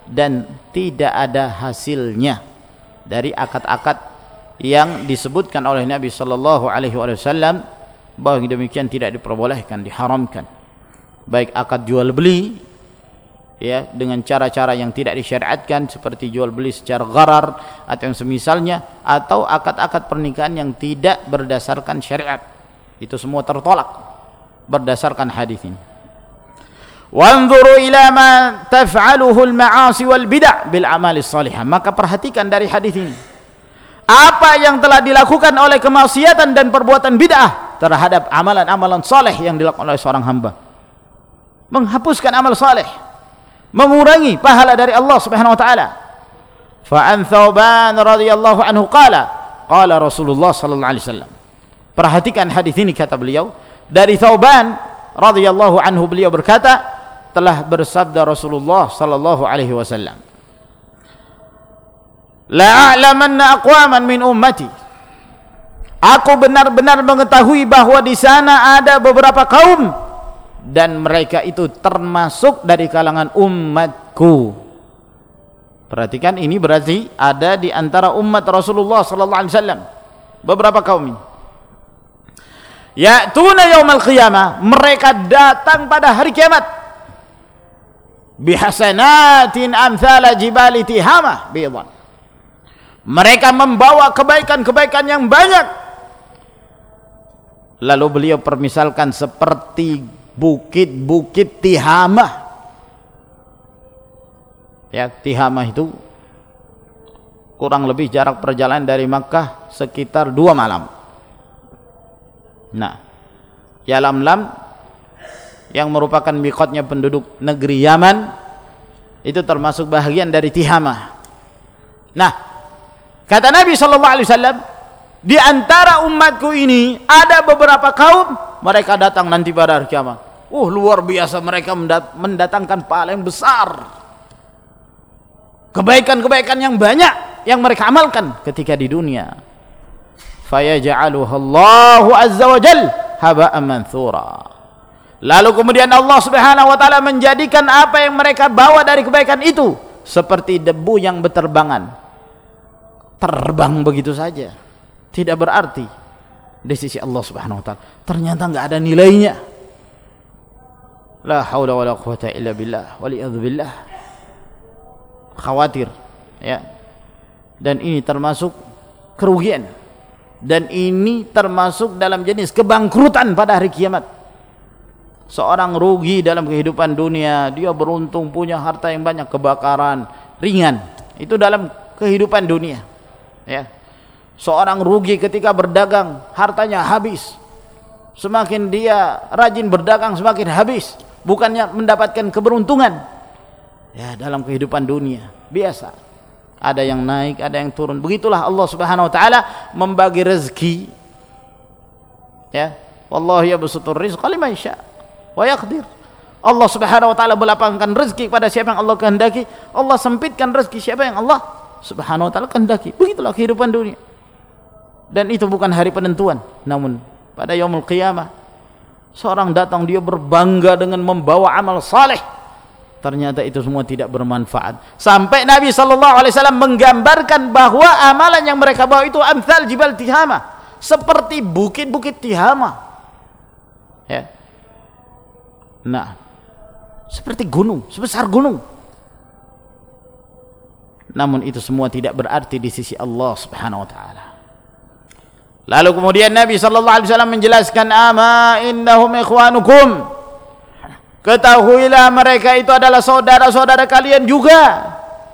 dan tidak ada hasilnya dari akad-akad yang disebutkan oleh Nabi sallallahu alaihi wasallam bahwa demikian tidak diperbolehkan, diharamkan, baik akad jual beli ya dengan cara-cara yang tidak disyariatkan seperti jual beli secara gharar atau yang semisalnya, atau akad-akad pernikahan yang tidak berdasarkan syariat. Itu semua tertolak berdasarkan hadis ini. Wanzuru ila ma taf'aluhu al-ma'asi wal bid'ah bil amali salihah. Maka perhatikan dari hadis ini apa yang telah dilakukan oleh kemaksiatan dan perbuatan bid'ah terhadap amalan-amalan saleh yang dilakukan oleh seorang hamba. Menghapuskan amal saleh, mengurangi pahala dari Allah Subhanahu wa taala. Fa an Thauban radhiyallahu anhu qala qala Rasulullah sallallahu alaihi wasallam. Perhatikan hadis ini, kata beliau, dari Thauban radhiyallahu anhu, beliau berkata, telah bersabda Rasulullah sallallahu alaihi wasallam, la a'lamanna aqwaman min ummati, aku benar-benar mengetahui bahwa di sana ada beberapa kaum dan mereka itu termasuk dari kalangan umatku. Perhatikan, ini berarti ada di antara umat Rasulullah sallallahu alaihi wasallam beberapa kaum ini. Ya'tuna yaumal qiyamah, mereka datang pada hari kiamat, bihasanatin amthala jibali tihamah bidan, mereka membawa kebaikan-kebaikan yang banyak. Lalu beliau permisalkan seperti bukit-bukit Tihamah. Ya, Tihamah itu kurang lebih jarak perjalanan dari Makkah sekitar dua malam. Nah, Yalamlam yang merupakan miqatnya penduduk negeri Yaman itu termasuk bahagian dari Tihamah. Nah, kata Nabi sallallahu alaihi wasallam, di antara umatku ini ada beberapa kaum, mereka datang nanti pada hari kiamat. Uh, luar biasa, mereka mendatangkan pahala yang besar, kebaikan-kebaikan yang banyak yang mereka amalkan ketika di dunia. Fayaj'aluhallahu azza wa jal haba'an manthura. Lalu kemudian Allah Subhanahu wa taala menjadikan apa yang mereka bawa dari kebaikan itu seperti debu yang berterbangan, terbang begitu saja, tidak berarti di sisi Allah Subhanahu wa taala, ternyata enggak ada nilainya. La haula wala quwata illa billah, waliyadzu billah. Khawatir ya, dan ini termasuk kerugian, dan ini termasuk dalam jenis kebangkrutan pada hari kiamat. Seorang rugi dalam kehidupan dunia, dia beruntung punya harta yang banyak, kebakaran ringan, itu dalam kehidupan dunia ya. Seorang rugi ketika berdagang, hartanya habis, semakin dia rajin berdagang semakin habis, bukannya mendapatkan keberuntungan ya. Dalam kehidupan dunia biasa, ada yang naik, ada yang turun. Begitulah Allah Subhanahu wa taala membagi rezeki ya. Wallahu yabsutur rizqa liman yasha wa yaqdir. Allah Subhanahu wa taala melapangkan rezeki kepada siapa yang Allah kehendaki, Allah sempitkan rezeki siapa yang Allah Subhanahu wa taala kehendaki. Begitulah kehidupan dunia. Dan itu bukan hari penentuan, namun pada yaumul qiyamah seorang datang, dia berbangga dengan membawa amal saleh, ternyata itu semua tidak bermanfaat. Sampai Nabi sallallahu alaihi wasallam menggambarkan bahwa amalan yang mereka bawa itu amsal jibal Tihamah, seperti bukit-bukit Tihamah ya. Nah, seperti gunung, sebesar gunung. Namun itu semua tidak berarti di sisi Allah Subhanahu wa taala. Lalu kemudian Nabi sallallahu alaihi wasallam menjelaskan, ama innahum ikhwanukum, ketahuilah mereka itu adalah saudara-saudara kalian juga.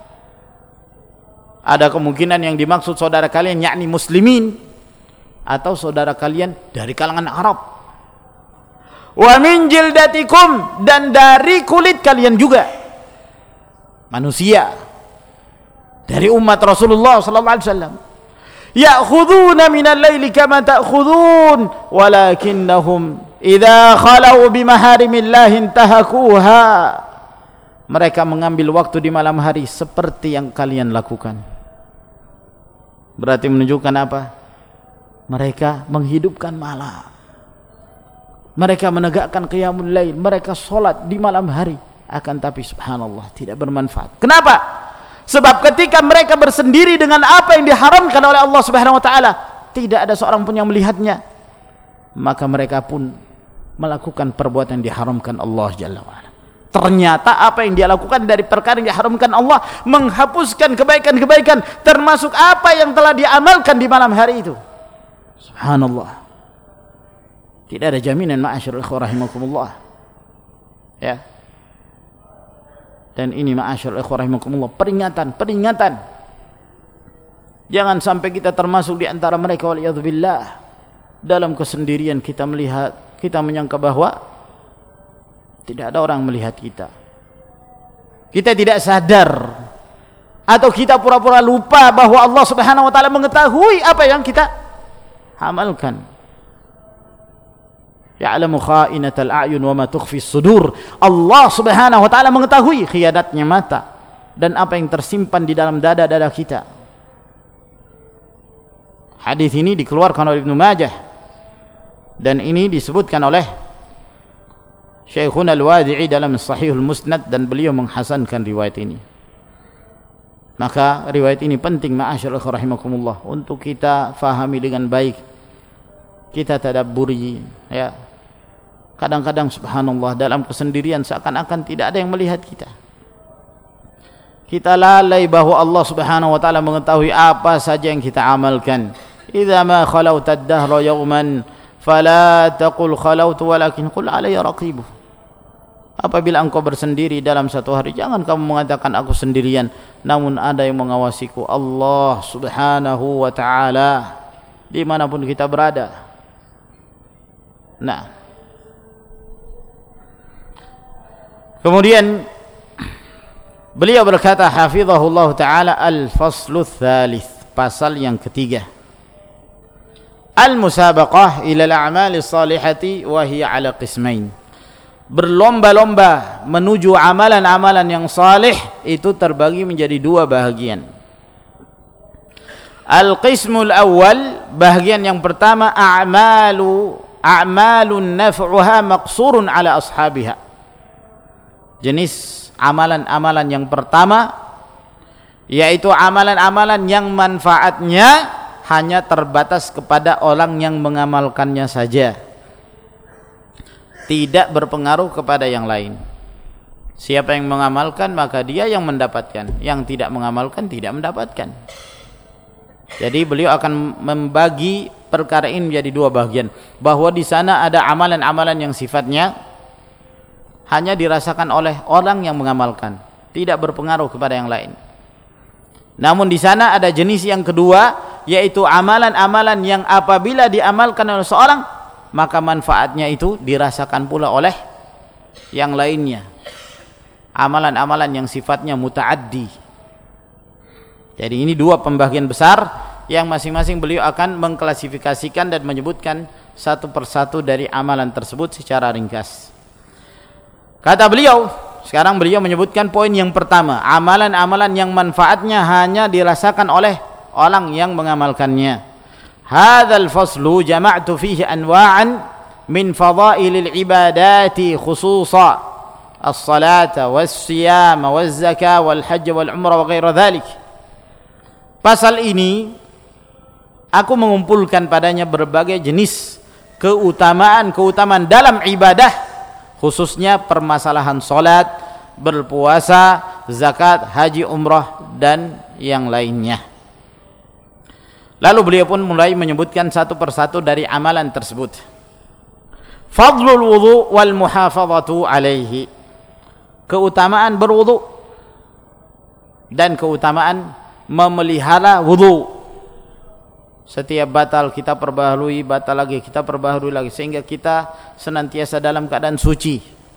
Ada kemungkinan yang dimaksud saudara kalian yakni muslimin, atau saudara kalian dari kalangan Arab. Wa min jildatikum, dan dari kulit kalian juga, manusia dari umat Rasulullah sallallahu alaihi wasallam. Ya'khuduna minal laili kama ta'khudun walakinnahum idza khalau bimaharimillahi intahakuha. Mereka mengambil waktu di malam hari seperti yang kalian lakukan. Berarti menunjukkan apa? Mereka menghidupkan malam, mereka menegakkan qiyamul lail, mereka sholat di malam hari akan tapi subhanallah tidak bermanfaat. Kenapa? Sebab ketika mereka bersendiri dengan apa yang diharamkan oleh Allah Subhanahu wa taala, tidak ada seorang pun yang melihatnya, maka mereka pun melakukan perbuatan yang diharamkan Allah Jalla wa ala. Ternyata apa yang dia lakukan dari perkara yang diharamkan Allah menghapuskan kebaikan-kebaikan, termasuk apa yang telah diamalkan di malam hari itu. Subhanallah. Tidak ada jaminan, ma'asyiral ikhwah rahimakumullah. Ya. Dan ini ma'asyiral ikhwah rahimakumullah, peringatan, peringatan. Jangan sampai kita termasuk di antara mereka waliyadzubillah. Dalam kesendirian kita melihat, kita menyangka bahwa tidak ada orang melihat kita. Kita tidak sadar atau kita pura-pura lupa bahwa Allah Subhanahu wa taala mengetahui apa yang kita amalkan. Ya'lamu kha'inatal a'yun wa ma tukhfis sudur. Allah Subhanahu wa taala mengetahui khianatnya mata dan apa yang tersimpan di dalam dada-dada kita. Hadis ini dikeluarkan oleh Ibnu Majah dan ini disebutkan oleh Syekhuna Al-Wadi'i dalam Sahihul Musnad, dan beliau menghasankan riwayat ini. Maka riwayat ini penting ma'asyiral ikhwah rahimakumullah untuk kita fahami dengan baik, kita tadabburi, ya. Kadang-kadang subhanallah dalam kesendirian seakan-akan tidak ada yang melihat kita. Kita lalai bahwa Allah Subhanahu wa taala mengetahui apa saja yang kita amalkan. Idza ma khalauta ad-dahra yawman fala taqul khalautu walakin qul alayya raqibuh. Apabila engkau bersendiri dalam satu hari, jangan kamu mengatakan aku sendirian, namun ada yang mengawasiku, Allah Subhanahu wa ta'ala, dimanapun kita berada. Nah, kemudian beliau berkata hafizahullah ta'ala, al-faslu tsalits, pasal yang ketiga, al-musabaqah ila al-a'mali salihati wa hiya ala qismain. Berlomba-lomba menuju amalan-amalan yang saleh itu terbagi menjadi dua bahagian. Al-qismul awal, bahagian yang pertama, a'malu a'malun naf'uha maqsurun ala ashabiha. Jenis amalan-amalan yang pertama yaitu amalan-amalan yang manfaatnya hanya terbatas kepada orang yang mengamalkannya saja, tidak berpengaruh kepada yang lain. Siapa yang mengamalkan maka dia yang mendapatkan, yang tidak mengamalkan tidak mendapatkan. Jadi beliau akan membagi perkara ini menjadi dua bagian, bahwa di sana ada amalan-amalan yang sifatnya hanya dirasakan oleh orang yang mengamalkan, tidak berpengaruh kepada yang lain. Namun di sana ada jenis yang kedua, yaitu amalan-amalan yang apabila diamalkan oleh seorang maka manfaatnya itu dirasakan pula oleh yang lainnya. Amalan-amalan yang sifatnya muta'addi. Jadi ini dua pembagian besar yang masing-masing beliau akan mengklasifikasikan dan menyebutkan satu persatu dari amalan tersebut secara ringkas. Kata beliau, sekarang beliau menyebutkan poin yang pertama, amalan-amalan yang manfaatnya hanya dirasakan oleh orang yang mengamalkannya. Hadzal faslu jama'tu fihi anwa'an min fadailil ibadati khususan as-salata was-siyama waz-zakah wal-hajj wal-umrah wa ghairi dzalik. Pasal ini aku mengumpulkan padanya berbagai jenis keutamaan-keutamaan dalam ibadah, khususnya permasalahan salat, berpuasa, zakat, haji, umrah dan yang lainnya. Lalu beliau pun mulai menyebutkan satu persatu dari amalan tersebut. Fadlul wudu wal muhafazatu alaihi, keutamaan berwudu dan keutamaan memelihara wudu. Setiap batal kita perbaharui, batal lagi kita perbaharui lagi, sehingga kita senantiasa dalam keadaan suci.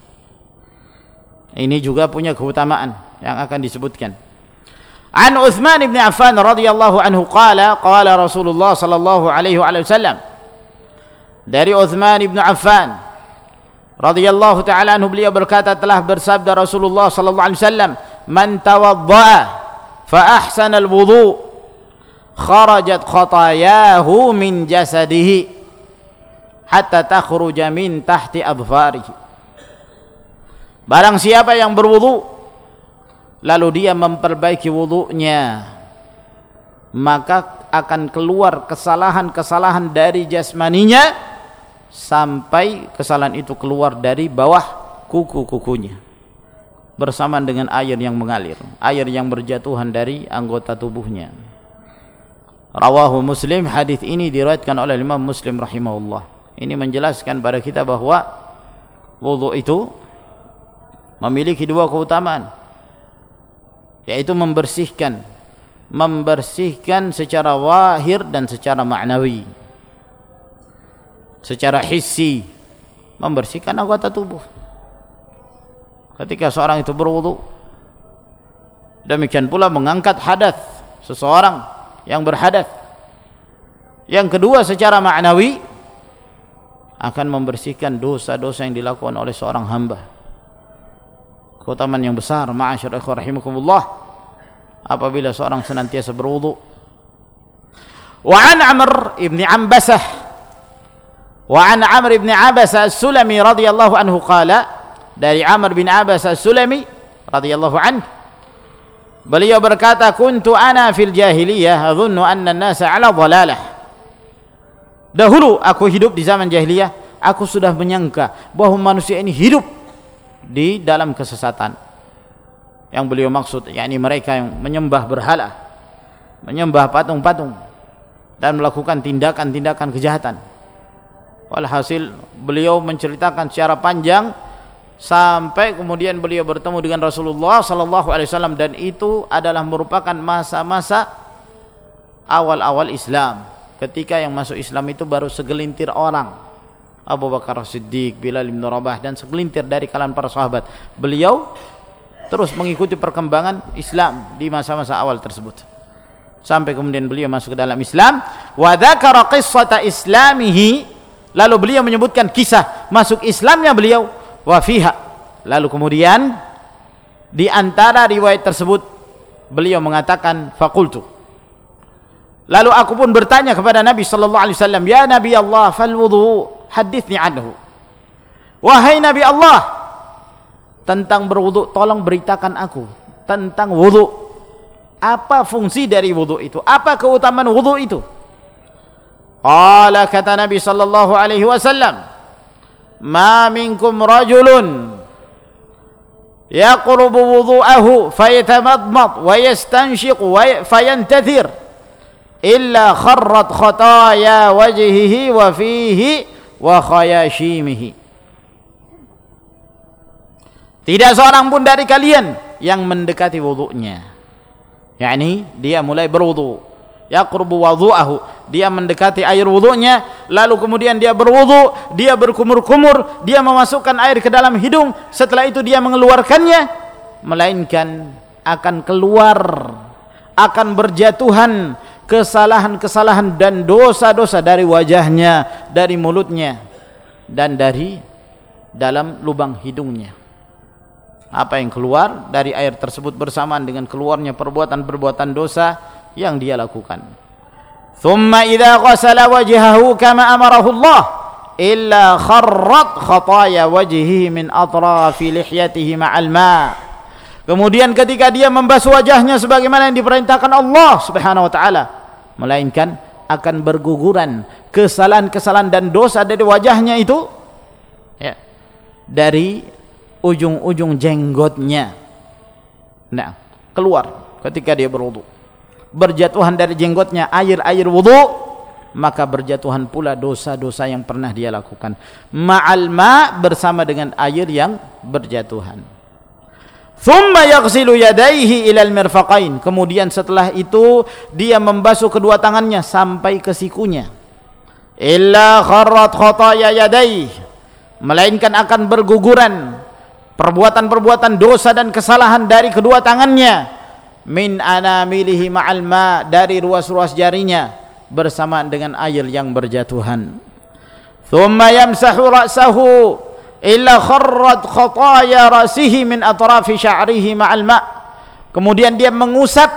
Ini juga punya keutamaan yang akan disebutkan. An Utsman bin Affan radhiyallahu anhu qala qala Rasulullah sallallahu alaihi wasallam, dari Utsman bin Affan radhiyallahu taala anhu, beliau berkata, telah bersabda Rasulullah sallallahu alaihi wasallam, man tawaddaa fa ahsana al-wudu kharajat khatayahu min jasadihi hatta takhruja min tahti adfarihi. Barang siapa yang berwudu lalu dia memperbaiki wudunya, maka akan keluar kesalahan-kesalahan dari jasmaninya sampai kesalahan itu keluar dari bawah kuku-kukunya bersamaan dengan air yang mengalir, air yang berjatuhan dari anggota tubuhnya. Rawahu Muslim, hadis ini diriwayatkan oleh Imam Muslim rahimahullah. Ini menjelaskan pada kita bahwa wudu itu memiliki dua keutamaan, yaitu membersihkan membersihkan secara zahir dan secara ma'nawi. Secara hissi membersihkan anggota tubuh ketika seorang itu berwudu, demikian pula mengangkat hadas seseorang yang berhadas. Yang kedua, secara ma'nawi akan membersihkan dosa-dosa yang dilakukan oleh seorang hamba. Keutamaan yang besar ma'asyiral ikhwah rahimakumullah apabila seorang senantiasa berwudu. Wa an Amr ibn Ambasah wa an Amr ibn Abasa As-Sulami radhiyallahu anhu qala, dari Amr bin Abasa As-Sulami radhiyallahu anhu, beliau berkata, kuntu ana fil jahiliyah adhunnu anna an-nasa ala dhalalah. Dahulu aku hidup di zaman jahiliyah, aku sudah menyangka bahwa manusia ini hidup di dalam kesesatan. Yang beliau maksud yakni mereka yang menyembah berhala, menyembah patung-patung dan melakukan tindakan-tindakan kejahatan. Walhasil beliau menceritakan secara panjang sampai kemudian beliau bertemu dengan Rasulullah sallallahu alaihi wasallam, dan itu adalah merupakan masa-masa awal-awal Islam. Ketika yang masuk Islam itu baru segelintir orang, Abu Bakar As-Siddiq, Bilal bin Rabah, dan segelintir dari kalangan para sahabat. Beliau terus mengikuti perkembangan Islam di masa-masa awal tersebut sampai kemudian beliau masuk ke dalam Islam. Wa dzakara qissata islamihi, lalu beliau menyebutkan kisah masuk Islamnya beliau. Wa fiha, lalu kemudian di antara riwayat tersebut beliau mengatakan, faqultu, lalu aku pun bertanya kepada Nabi sallallahu alaihi wasallam, ya Nabi Allah, fal wudu hadithni anhu. Wahai Nabi Allah, tentang berwudu tolong beritakan aku tentang wudu. Apa fungsi dari wudu itu? Apa keutamaan wudu itu? Qala, kata Nabi sallallahu alaihi wasallam, ma minkum rajulun yaqrubu wudu'ahu fayatamadmad wa yastanshiq wa fayantathir illa kharrat khataya wajhihi wa fihi wa khayashimihi. Tidak seorang pun dari kalian yang mendekati wudunya, yakni dia mulai berwudu, yaqrubu wudu'ahu, dia mendekati air wudunya, lalu kemudian dia berwudu, dia berkumur-kumur, dia memasukkan air ke dalam hidung, setelah itu dia mengeluarkannya, melainkan akan keluar, akan berjatuhan kesalahan-kesalahan dan dosa-dosa dari wajahnya, dari mulutnya, dan dari dalam lubang hidungnya. Apa yang keluar dari air tersebut bersamaan dengan keluarnya perbuatan-perbuatan dosa yang dia lakukan. Thumma idza ghasala wajhahu kama amarahu Allah illa kharrat khataya wajhihi min atrafi lihyatihi ma'al ma'. Kemudian ketika dia membasuh wajahnya sebagaimana yang diperintahkan Allah Subhanahu wa taala, melainkan akan berguguran kesalahan-kesalahan dan dosa dari wajahnya itu, ya, dari ujung-ujung jenggotnya. Nah, keluar ketika dia berwudu, berjatuhan dari jenggotnya air-air wudu, maka berjatuhan pula dosa-dosa yang pernah dia lakukan. Ma'al ma', bersama dengan air yang berjatuhan. Thumma yaghsilu yadayhi ilal mirfaqain, kemudian setelah itu dia membasuh kedua tangannya sampai ke sikunya. Illa kharrat khataya yadayhi, melainkan akan berguguran perbuatan-perbuatan dosa dan kesalahan dari kedua tangannya. Min anamilihi ma'al ma', dari ruas-ruas jarinya bersamaan dengan air yang berjatuhan. Thumma yamsahu ra'sahu illa kharrat khataya ra'sihi min atrafi sya'rihi ma'al ma', kemudian dia mengusap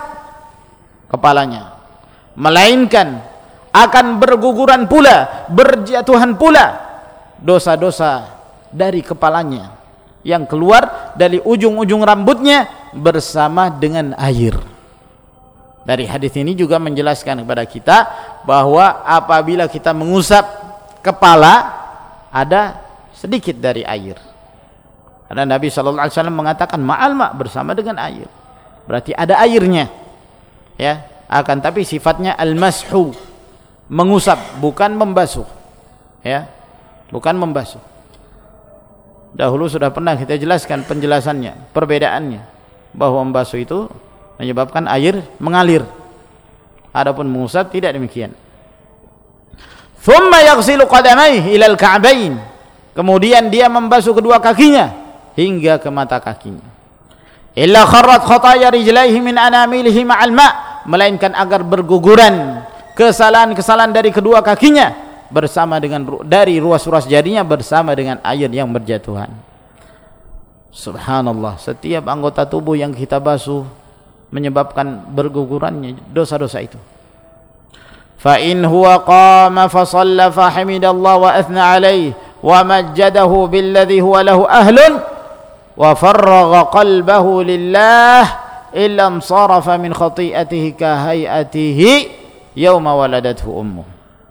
kepalanya, melainkan akan berguguran pula, berjatuhan pula dosa-dosa dari kepalanya yang keluar dari ujung-ujung rambutnya bersama dengan air. Dari hadis ini juga menjelaskan kepada kita bahwa apabila kita mengusap kepala ada sedikit dari air. Karena Nabi shallallahu alaihi wasallam mengatakan ma'al ma' bersama dengan air. Berarti ada airnya. Ya, akan tapi sifatnya al-mashu, mengusap bukan membasuh. Ya. Bukan membasuh. Dahulu sudah pernah kita jelaskan penjelasannya, perbedaannya, bahwa membasuh itu menyebabkan air mengalir. Adapun mengusap tidak demikian. Thumma yaghsilu qadamayhi ila al-ka'bayn. Kemudian dia membasuh kedua kakinya hingga ke mata kakinya. Illa kharrat khataya rijlaihi min anamilihi ma'al ma', melainkan agar berguguran kesalahan-kesalahan dari kedua kakinya bersama dengan dari ruas-ruas jarinya bersama dengan air yang berjatuhan. Subhanallah, setiap anggota tubuh yang kita basuh menyebabkan bergugurannya dosa-dosa itu. Fa in huwa qama fa shalla fa hamidallah wa athna alayhi wa majjadahu billadhi huwa lahu ahlun wa farragha qalbahu lillah illa sarafa min khati'atihi ka hayatihi yawma waladathu ummuh.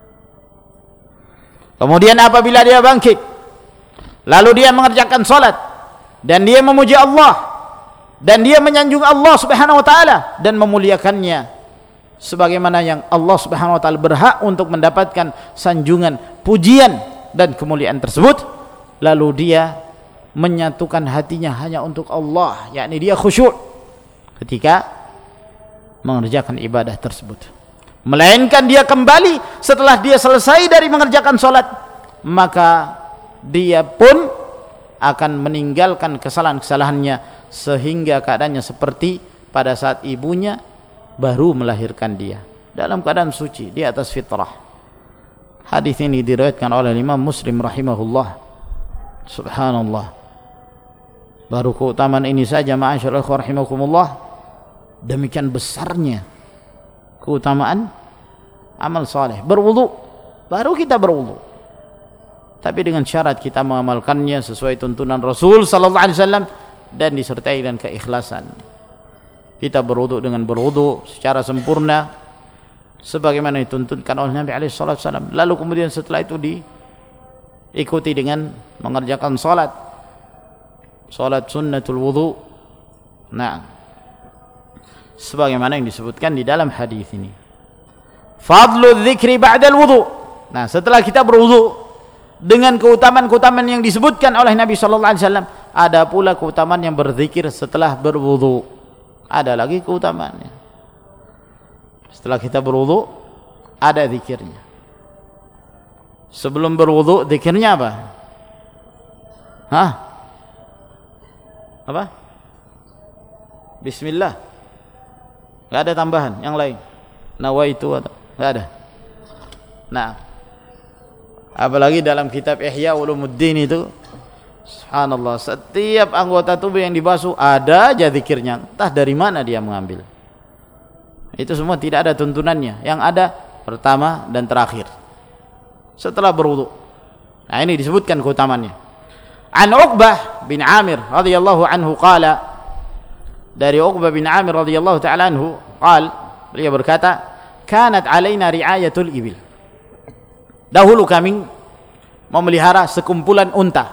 Kemudian apabila dia bangkit lalu dia mengerjakan salat dan dia memuji Allah dan dia menyanjung Allah Subhanahu wa taala dan memuliakannya sebagaimana yang Allah Subhanahu wa taala berhak untuk mendapatkan sanjungan, pujian dan kemuliaan tersebut, lalu dia menyatukan hatinya hanya untuk Allah, yakni dia khusyuk ketika mengerjakan ibadah tersebut. Melainkan dia kembali setelah dia selesai dari mengerjakan salat, maka dia pun akan meninggalkan kesalahan-kesalahannya sehingga keadaannya seperti pada saat ibunya baru melahirkan dia, dalam keadaan suci di atas fitrah. Hadis ini diriwayatkan oleh Imam Muslim rahimahullah. Subhanallah, baru keutamaan ini saja ma'asyiral ikhwah rahimakumullah, demikian besarnya keutamaan amal saleh. Berwudu, baru kita berwudu, tapi dengan syarat kita mengamalkannya sesuai tuntunan Rasul sallallahu alaihi wasallam dan disertai dengan keikhlasan. Kita berwudu dengan berwudu secara sempurna sebagaimana dituntunkan oleh Nabi alaihi salatu wasallam. Lalu kemudian setelah itu diikuti dengan mengerjakan salat, salat sunnatul wudu. Nah, sebagaimana yang disebutkan di dalam hadis ini. Fadlu dzikri ba'dal wudu. Nah, setelah kita berwudu dengan keutamaan-keutamaan yang disebutkan oleh Nabi sallallahu alaihi wasallam, ada pula keutamaan yang berzikir setelah berwudu. Ada lagi keutamaannya. Setelah kita berwudu ada zikirnya. Sebelum berwudu zikirnya apa? Hah? Apa? Bismillah. Enggak ada tambahan yang lain. Nawaitu atau enggak ada. Nah, apalagi dalam kitab Ihya Ulumuddin itu, subhanallah, setiap anggota tubuh yang dibasuh ada aja zikirnya, entah dari mana dia mengambil. Itu semua tidak ada tuntunannya, yang ada pertama dan terakhir setelah berwudu. Nah, ini disebutkan keutamaannya. An Uqbah bin Amir radhiyallahu anhu qala, dari Uqbah bin Amir radhiyallahu ta'ala anhu qal, beliau berkata, kanat alaina ri'ayatul ibil. Dahulu kami memelihara sekumpulan unta.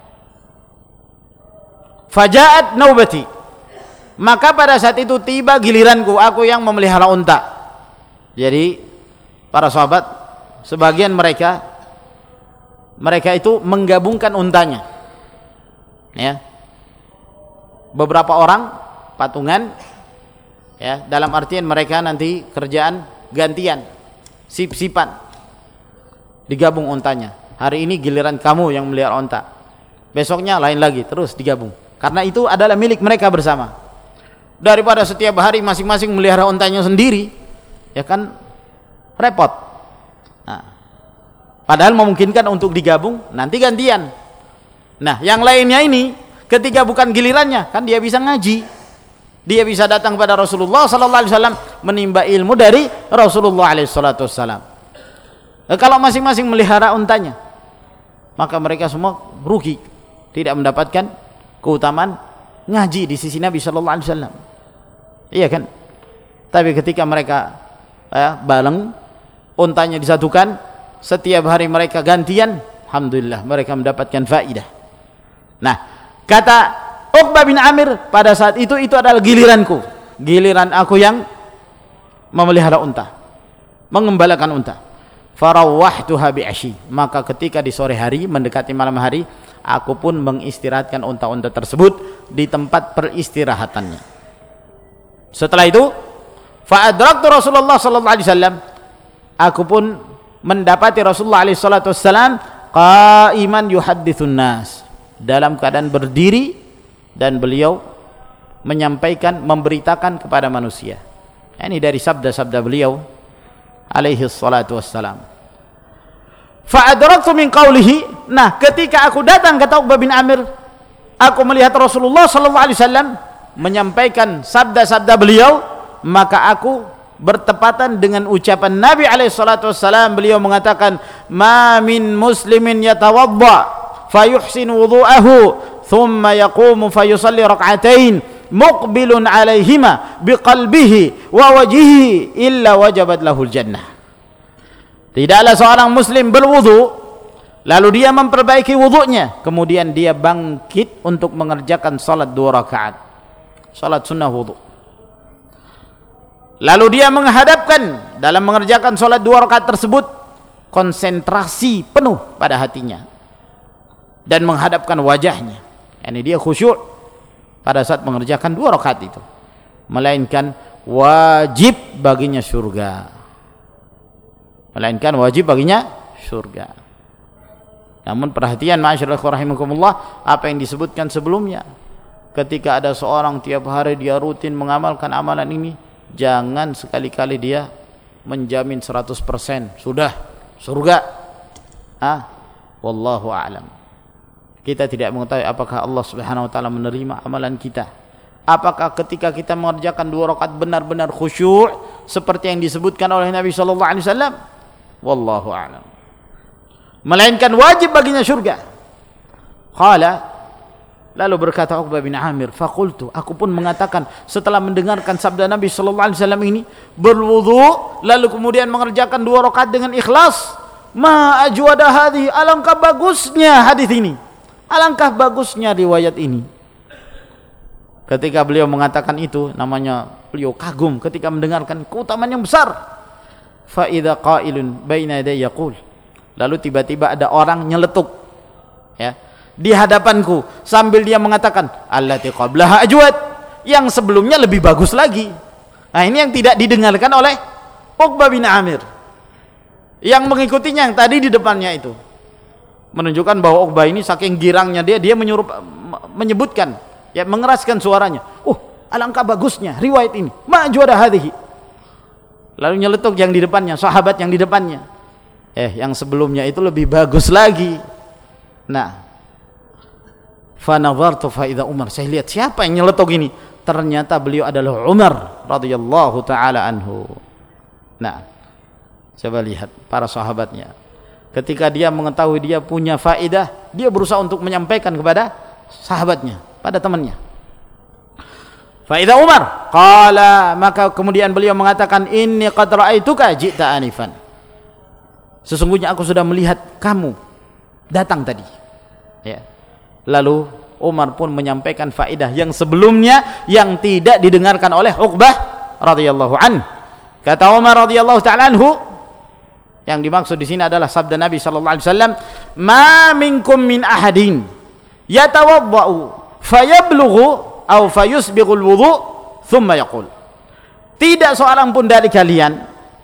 Fajaat naubati, maka pada saat itu tiba giliranku, aku yang memelihara unta. Jadi para sahabat sebagian mereka mereka itu menggabungkan untanya, ya, beberapa orang patungan, ya, dalam artian mereka nanti kerjaan gantian, sip-sipan, digabung untanya. Hari ini giliran kamu yang melihara unta, besoknya lain lagi, terus digabung. Karena itu adalah milik mereka bersama. Daripada setiap hari masing-masing melihara untanya sendiri, ya kan repot. Nah, padahal memungkinkan untuk digabung, nanti gantian. Nah, yang lainnya ini ketika bukan gilirannya, kan dia bisa ngaji, dia bisa datang pada Rasulullah sallallahu alaihi wasallam menimba ilmu dari Rasulullah alaihi salatu wasallam. Nah, kalau masing-masing melihara untanya, maka mereka semua rugi, tidak mendapatkan keutamaan ngaji di sisi Nabi sallallahu alaihi wasallam. Iya kan? Tapi ketika mereka ya, baleng, untanya disatukan, setiap hari mereka gantian, alhamdulillah mereka mendapatkan faidah. Nah, kata Uqbah bin Amir pada saat itu, itu adalah giliranku, giliran aku yang memelihara unta, mengembalakan unta. Farawahtuha bi'ashi, maka ketika di sore hari mendekati malam hari, aku pun mengistirahatkan unta-unta tersebut di tempat peristirahatannya. Setelah itu, fa'adraktu Rasulullah sallallahu alaihi wasallam, aku pun mendapati Rasulullah alaihi salatu wasallam qa'iman yuhadditsun nas, dalam keadaan berdiri dan beliau menyampaikan, memberitakan kepada manusia. Ini dari sabda-sabda beliau alaihi salatu wassalam. Fa'adraktu min qawlihi, nah ketika aku datang kata Uqbah bin Amir, aku melihat Rasulullah sallallahu alaihi wasallam menyampaikan sabda-sabda beliau, maka aku bertepatan dengan ucapan Nabi alaihi salatu wassalam. Beliau mengatakan, ma min muslimin yatawadda fayuhsin wudu'ahu thumma yaqumu fayusalli rak'atain muqbilun alaihima biqalbihi wa wajhihi illa wajabat lahul jannah. Tidaklah seorang muslim berwudu lalu dia memperbaiki wudunya, kemudian dia bangkit untuk mengerjakan salat dua rakaat, salat sunnah wudu, lalu dia menghadapkan dalam mengerjakan salat dua rakaat tersebut konsentrasi penuh pada hatinya dan menghadapkan wajahnya. Ini dia khusyuk pada saat mengerjakan dua rakaat itu, melainkan wajib baginya surga, melainkan wajib baginya surga. Namun perhatian ma'asyiral rahimakumullah, apa yang disebutkan sebelumnya, ketika ada seorang tiap hari dia rutin mengamalkan amalan ini, jangan sekali-kali dia menjamin seratus persen sudah surga. Ah, wallahu a'lam. Kita tidak mengetahui apakah Allah Subhanahu wa taala menerima amalan kita. Apakah ketika kita mengerjakan dua rakaat benar-benar khusyuk seperti yang disebutkan oleh Nabi sallallahu alaihi wasallam? Wallahu a'lam. Melainkan wajib baginya surga. Qala, lalu berkata Uqbah bin Amir, faqultu, aku pun mengatakan setelah mendengarkan sabda Nabi sallallahu alaihi wasallam ini, berwudu lalu kemudian mengerjakan dua rakaat dengan ikhlas, ma ajwada hadhihi, alangkah bagusnya hadis ini, alangkah bagusnya riwayat ini. Ketika beliau mengatakan itu, namanya beliau kagum ketika mendengarkan keutamaan yang besar. Fa idza qailun baina yaday yaqul, lalu tiba-tiba ada orang nyeletuk ya di hadapanku sambil dia mengatakan, allati qablaha ajwad, yang sebelumnya lebih bagus lagi. Nah, ini yang tidak didengarkan oleh Uqbah bin Amir. Yang mengikutinya yang tadi di depannya itu menunjukkan bahwa Uqbah ini saking girangnya dia dia menyuruh menyebutkan ya, mengeraskan suaranya, oh alangkah bagusnya riwayat ini, ma ajwada hadhihi. Lalu nyeletuk yang di depannya, sahabat yang di depannya, eh yang sebelumnya itu lebih bagus lagi. Nah, fa nazartu fa idza Umar, saya lihat siapa yang nyeletuk ini, ternyata beliau adalah Umar radhiyallahu taala anhu. Nah, coba lihat para sahabatnya, ketika dia mengetahui dia punya faedah, dia berusaha untuk menyampaikan kepada sahabatnya, pada temannya. Faida Umar qala, maka kemudian beliau mengatakan, inni qad ra'aituka ji'ta anifan, sesungguhnya aku sudah melihat kamu datang tadi ya. Lalu Umar pun menyampaikan faedah yang sebelumnya yang tidak didengarkan oleh Uqbah radhiyallahu anhu. Kata Umar radhiyallahu ta'ala anhu, yang dimaksud di sini adalah sabda Nabi sallallahu alaihi wasallam, ma minkum min ahadin yatawaddau fayablughu au fayusbighul wudu thumma yaqul, tidak seorang pun dari kalian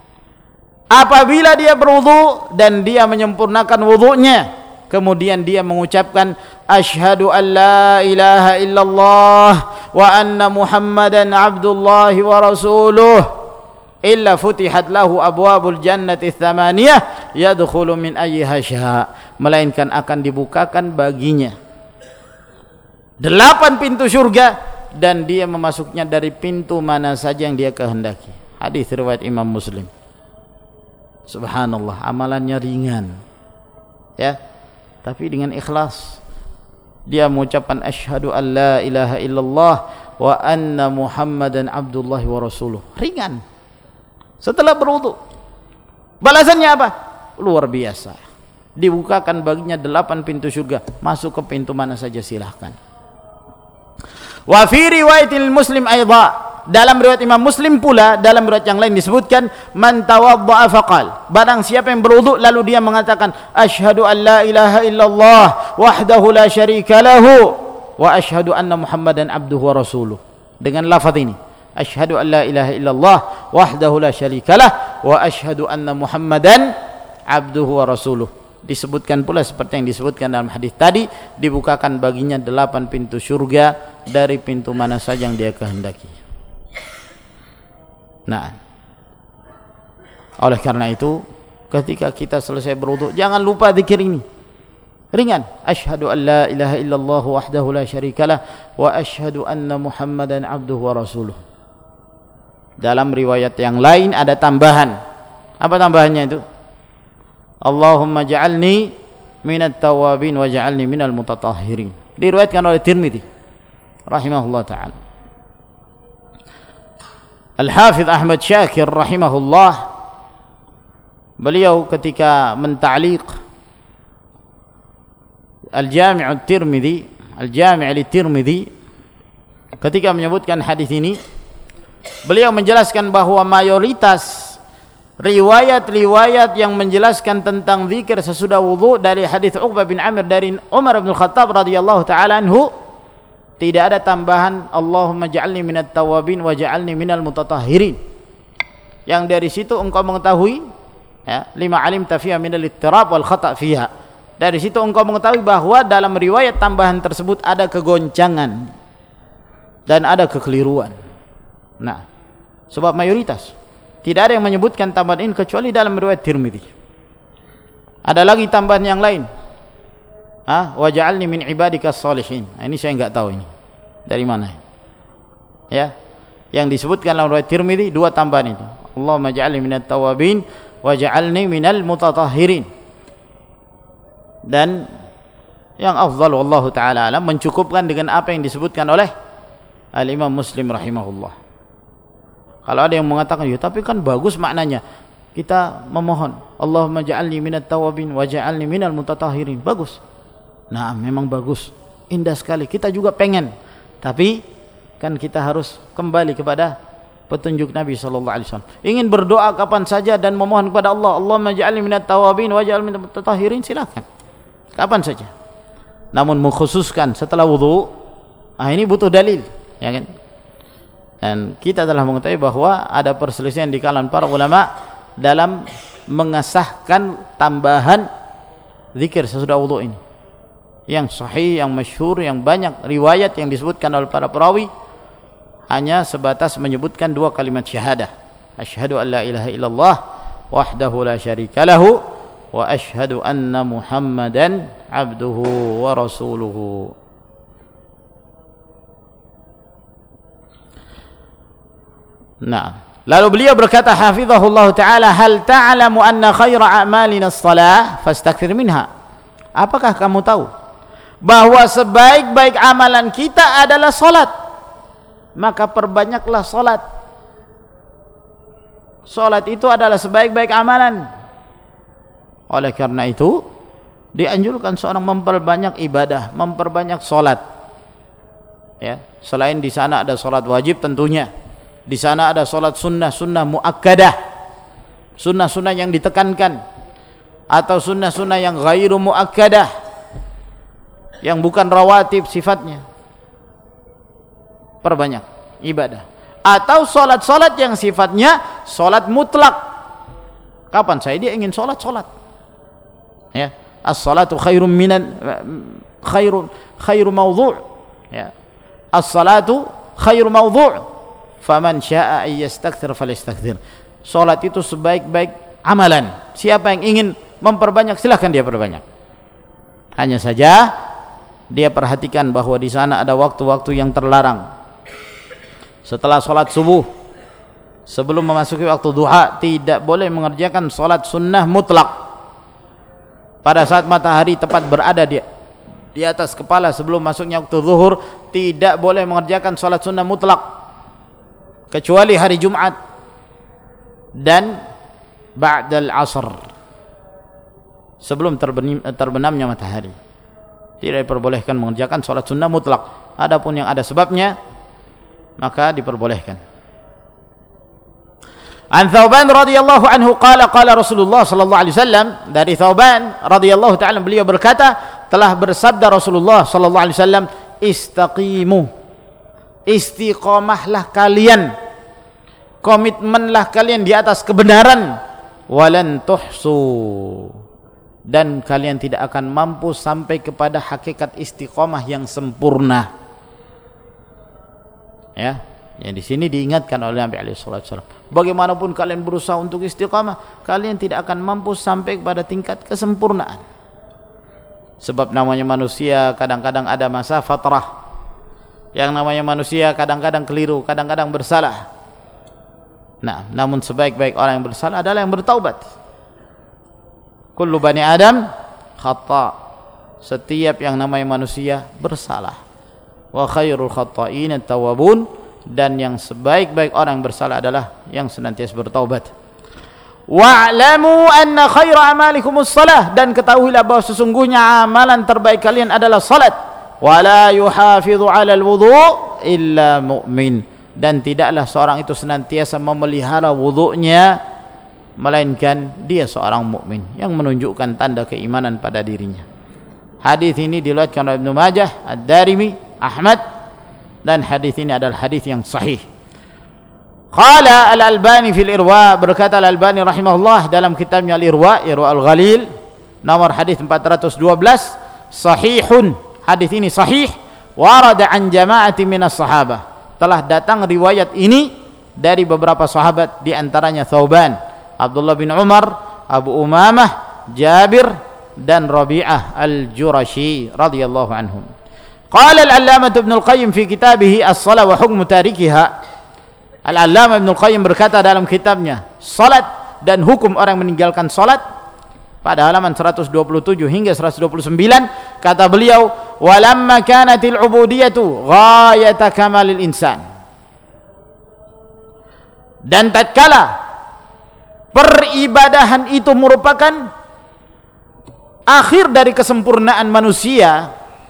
apabila dia berwudu dan dia menyempurnakan wudunya, kemudian dia mengucapkan asyhadu an la ilaha illallah wa anna muhammadan abdullahi wa rasuluh, illa futihat lahu abwabul jannati tsamaniyah yadkhulu min ayyiha syaa, melainkan akan dibukakan baginya delapan pintu surga dan dia memasuknya dari pintu mana saja yang dia kehendaki. Hadis riwayat Imam Muslim. Subhanallah, amalannya ringan ya, tapi dengan ikhlas dia mengucapkan asyhadu an la ilaha illallah wa anna Muhammadan abdullahi wa rasuluh. Ringan. Setelah berwudu. Balasannya apa? Luar biasa. Dibukakan baginya delapan pintu surga. Masuk ke pintu mana saja silahkan. Wa fi riwayatil Muslim aidha, dalam riwayat Imam Muslim pula, dalam riwayat yang lain disebutkan, man tawadda'a faqal, barang siapa yang berwudu lalu dia mengatakan asyhadu an la ilaha illallah wahdahu la syarika lahu wa asyhadu anna Muhammadan abduhu wa rasuluh, dengan lafaz ini, asyhadu an la ilaha illallah wahdahu la syarika lah wa asyhadu anna Muhammadan abduhu wa rasuluh. Disebutkan pula seperti yang disebutkan dalam hadis tadi, dibukakan baginya delapan pintu surga dari pintu mana saja yang dia kehendaki. Nah, oleh karena itu ketika kita selesai berwudu jangan lupa zikir ini. Ringan. Asyhadu an la ilaha illallah wahdahu la syarikalah wa asyhadu anna Muhammadan abduhu wa rasuluh. Dalam riwayat yang lain ada tambahan. Apa tambahannya itu? Allahumma ja'alni minat tawabin wa ja'alni minal mutatahhirin. Diriwayatkan oleh Tirmidzi rahimahullah ta'ala. Al-Hafidh Ahmad Syakir rahimahullah, beliau ketika menta'liq Al-Jami' At-Tirmidzi, Al-Jami' At-Tirmidzi, ketika menyebutkan hadis ini, beliau menjelaskan bahwa mayoritas riwayat-riwayat yang menjelaskan tentang zikir sesudah wudu dari hadis Uqbah bin Amir dari Umar bin Khattab radhiyallahu taala anhu, tidak ada tambahan Allahumma ja'alni minat tawabin wa ja'alni minal mutatahhirin. Yang dari situ engkau mengetahui, ya, lima alim tafiya minal ittirab wal khata' fiha. Dari situ engkau mengetahui bahwa dalam riwayat tambahan tersebut ada kegoncangan dan ada kekeliruan. Nah, sebab mayoritas tidak ada yang menyebutkan tambahan ini kecuali dalam riwayat Tirmidzi. Ada lagi tambahan yang lain. Ah, wa ja'alni min ibadikas shalihin. Nah, ini saya enggak tahu ini. Dari mana? Ya. Yang disebutkan dalam riwayat Tirmidzi dua tambahan itu. Allahumma ja'alni minat tawabin wa ja'alni minal mutatahhirin. Dan yang afdal wallahu taala alam mencukupkan dengan apa yang disebutkan oleh Al-Imam Muslim rahimahullah. Kalau ada yang mengatakan, ya tapi kan bagus maknanya, kita memohon Allahumma ja'alni minat tawabin wa ja'alni minal mutatahhirin, bagus. Nah, memang bagus, indah sekali, kita juga pengen. Tapi kan kita harus kembali kepada petunjuk Nabi sallallahu alaihi wasallam. Ingin berdoa kapan saja dan memohon kepada Allah, Allahumma ja'alni minat tawabin wa ja'alni minal mutatahhirin, silakan, kapan saja. Namun mengkhususkan setelah wudu, ah ini butuh dalil, ya kan? Dan kita telah mengetahui bahwa ada perselisihan di kalangan para ulama dalam mengesahkan tambahan zikir sesudah wudu ini. Yang sahih, yang masyhur, yang banyak riwayat yang disebutkan oleh para perawi hanya sebatas menyebutkan dua kalimat syahadah. Asyhadu an la ilaha illallah wahdahu la syarika lahu wa asyhadu anna Muhammadan abduhu wa rasuluhu. Nah, lalu beliau berkata hafizahullah taala, hal ta'lamu anna khaira a'malina as-salah fastakthir minha. Apakah kamu tahu bahwa sebaik-baik amalan kita adalah salat? Maka perbanyaklah salat. Salat itu adalah sebaik-baik amalan. Oleh karena itu dianjurkan seorang memperbanyak ibadah, memperbanyak salat. Ya, selain di sana ada salat wajib tentunya. Di sana ada salat sunnah, sunnah muakkadah, sunnah-sunnah yang ditekankan, atau sunnah-sunnah yang ghairu muakkadah, yang bukan rawatib sifatnya. Perbanyak ibadah. Atau salat-salat yang sifatnya salat mutlak. Kapan saya dia ingin salat, salat. Ya, as-salatu khairum minan khairu khairu mawdhu'. Ya. As-salatu khairu mawdhu'. Faman syaa ayyastakthir falyastakthir. Salat itu sebaik-baik amalan. Siapa yang ingin memperbanyak silakan dia perbanyak. Hanya saja dia perhatikan bahwa di sana ada waktu-waktu yang terlarang. Setelah salat subuh, sebelum memasuki waktu duha, tidak boleh mengerjakan salat sunnah mutlak. Pada saat matahari tepat berada di di atas kepala sebelum masuknya waktu zuhur, tidak boleh mengerjakan salat sunnah mutlak kecuali hari Jumat dan ba'dal asr, sebelum terbenamnya matahari. Tidak diperbolehkan mengerjakan salat sunnah mutlak. Adapun yang ada sebabnya maka diperbolehkan. An Thauban radhiyallahu anhu qala qala Rasulullah sallallahu alaihi wasallam, dari Thauban radhiyallahu ta'ala beliau berkata, telah bersabda Rasulullah sallallahu alaihi wasallam, istaqimu, istiqamahlah kalian, komitmenlah kalian di atas kebenaran, walan tuhsu, dan kalian tidak akan mampu sampai kepada hakikat istiqamah yang sempurna. Ya, ya di sini diingatkan oleh Nabi alaihi wasallam, bagaimanapun kalian berusaha untuk istiqamah, kalian tidak akan mampu sampai kepada tingkat kesempurnaan. Sebab namanya manusia kadang-kadang ada masa fatrah. Yang namanya manusia kadang-kadang keliru, kadang-kadang bersalah. Nah, namun sebaik-baik orang yang bersalah adalah yang bertaubat. Kullu bani Adam khata'. Setiap yang namanya manusia bersalah. Wa khairul khata'in at-tawwabun, dan yang sebaik-baik orang yang bersalah adalah yang senantiasa bertaubat. Wa'lamu anna khaira amalikum as-salah, dan ketahuilah bahwa sesungguhnya amalan terbaik kalian adalah salat. Wala yuhafidhu 'ala al-wudhu' illa mu'min, dan tidaklah seorang itu senantiasa memelihara wudunya melainkan dia seorang mukmin, yang menunjukkan tanda keimanan pada dirinya. Hadis ini diriwayatkan oleh Ibnu Majah, Ad-Darimi, Ahmad, dan hadis ini adalah hadis yang sahih. Qala Al-Albani fil Irwa, berkata Al-Albani rahimahullah dalam kitabnya Al-Irwa, Irwa Al-Ghalil, nomor hadis empat ratus dua belas, sahihun, hadis ini sahih, warada an jama'ati minas sahabah, telah datang riwayat ini dari beberapa sahabat, di antaranya Thauban, Abdullah bin Umar, Abu Umamah, Jabir, dan Rabi'ah Al-Jurashi radhiyallahu anhum. Qala Al-Allamah Ibnu Al-Qayyim fi kitabih As-Shalah wa Hukmu Tarikiha, Al-Allamah Ibnu Al-Qayyim berkata dalam kitabnya Salat dan Hukum Orang Meninggalkan Salat, pada halaman seratus dua puluh tujuh hingga seratus dua puluh sembilan, kata beliau, walamma kanatil ubudiyatu ghayata kamalil insan, dan tatkala peribadahan itu merupakan akhir dari kesempurnaan manusia,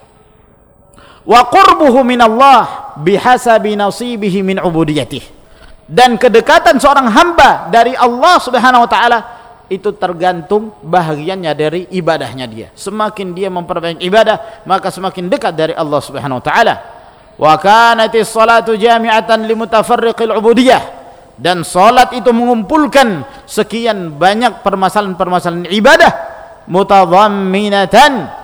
wa qurbuhu minallah bihasabi nasibihi min ubudiyatih, dan kedekatan seorang hamba dari Allah Subhanahu wa taala itu tergantung bahagiannya dari ibadahnya dia. Semakin dia memperbanyak ibadah, maka semakin dekat dari Allah Subhanahu wa taala. Wa kanatis salatu jami'atan limutafarriqil ubudiyah, dan salat itu mengumpulkan sekian banyak permasalahan-permasalahan ibadah, mutadhamminatan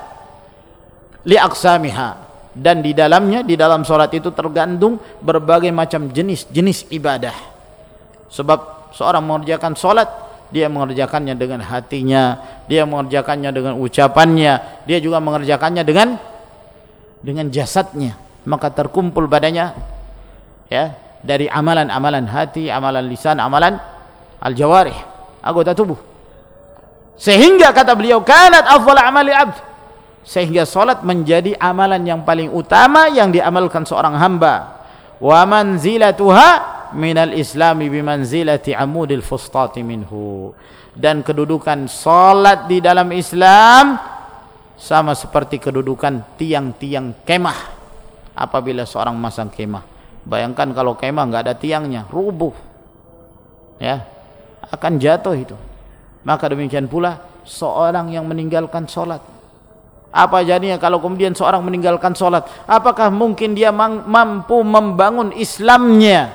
liaqsamiha, dan di dalamnya, di dalam salat itu tergantung berbagai macam jenis-jenis ibadah. Sebab seorang mengerjakan salat, dia mengerjakannya dengan hatinya, dia mengerjakannya dengan ucapannya, dia juga mengerjakannya dengan dengan jasadnya, maka terkumpul badannya ya dari amalan-amalan hati, amalan lisan, amalan al-jawarih, anggota tubuh. Sehingga kata beliau, kanat afdal amali abd, sehingga salat menjadi amalan yang paling utama yang diamalkan seorang hamba. Wa manzilatuha minal islami bimanzilati amudil fustati minhu, dan kedudukan salat di dalam Islam sama seperti kedudukan tiang-tiang kemah. Apabila seorang masang kemah, bayangkan kalau kemah nggak ada tiangnya, rubuh ya, akan jatuh itu. Maka demikian pula seorang yang meninggalkan salat, apa jadinya kalau kemudian seorang meninggalkan salat? Apakah mungkin dia mampu membangun Islamnya?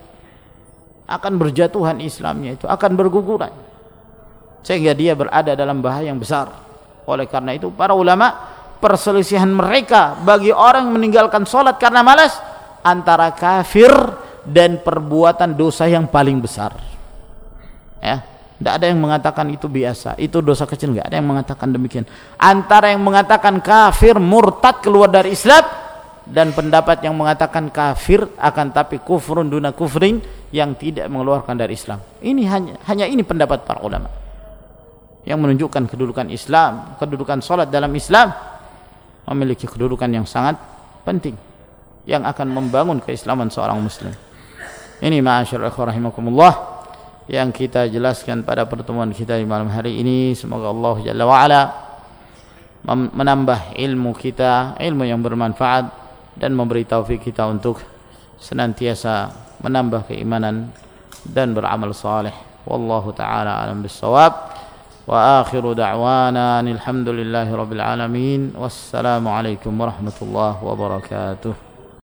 Akan berjatuhan Islamnya, itu akan berguguran, sehingga dia berada dalam bahaya yang besar. Oleh karena itu para ulama, perselisihan mereka bagi orang yang meninggalkan salat karena malas, antara kafir dan perbuatan dosa yang paling besar. Ya, tidak ada yang mengatakan itu biasa, itu dosa kecil, nggak ada yang mengatakan demikian. Antara yang mengatakan kafir, murtad, keluar dari Islam, dan pendapat yang mengatakan kafir akan tapi kufrun duna kufrin, yang tidak mengeluarkan dari Islam. Ini hanya hanya ini pendapat para ulama yang menunjukkan kedudukan Islam, kedudukan salat dalam Islam. memiliki kedudukan yang sangat penting yang akan membangun keislaman seorang muslim. Ini ma'asyiral ikhwah rahimakumullah yang kita jelaskan pada pertemuan kita di malam hari ini. Semoga Allah Jalla wa'ala menambah ilmu kita, ilmu yang bermanfaat, dan memberi taufik kita untuk senantiasa menambah keimanan dan beramal saleh. Wallahu ta'ala alam bissawab. Wa akhiru da'wana alhamdulillahi rabbil alamin. Wassalamu alaikum warahmatullahi wabarakatuh.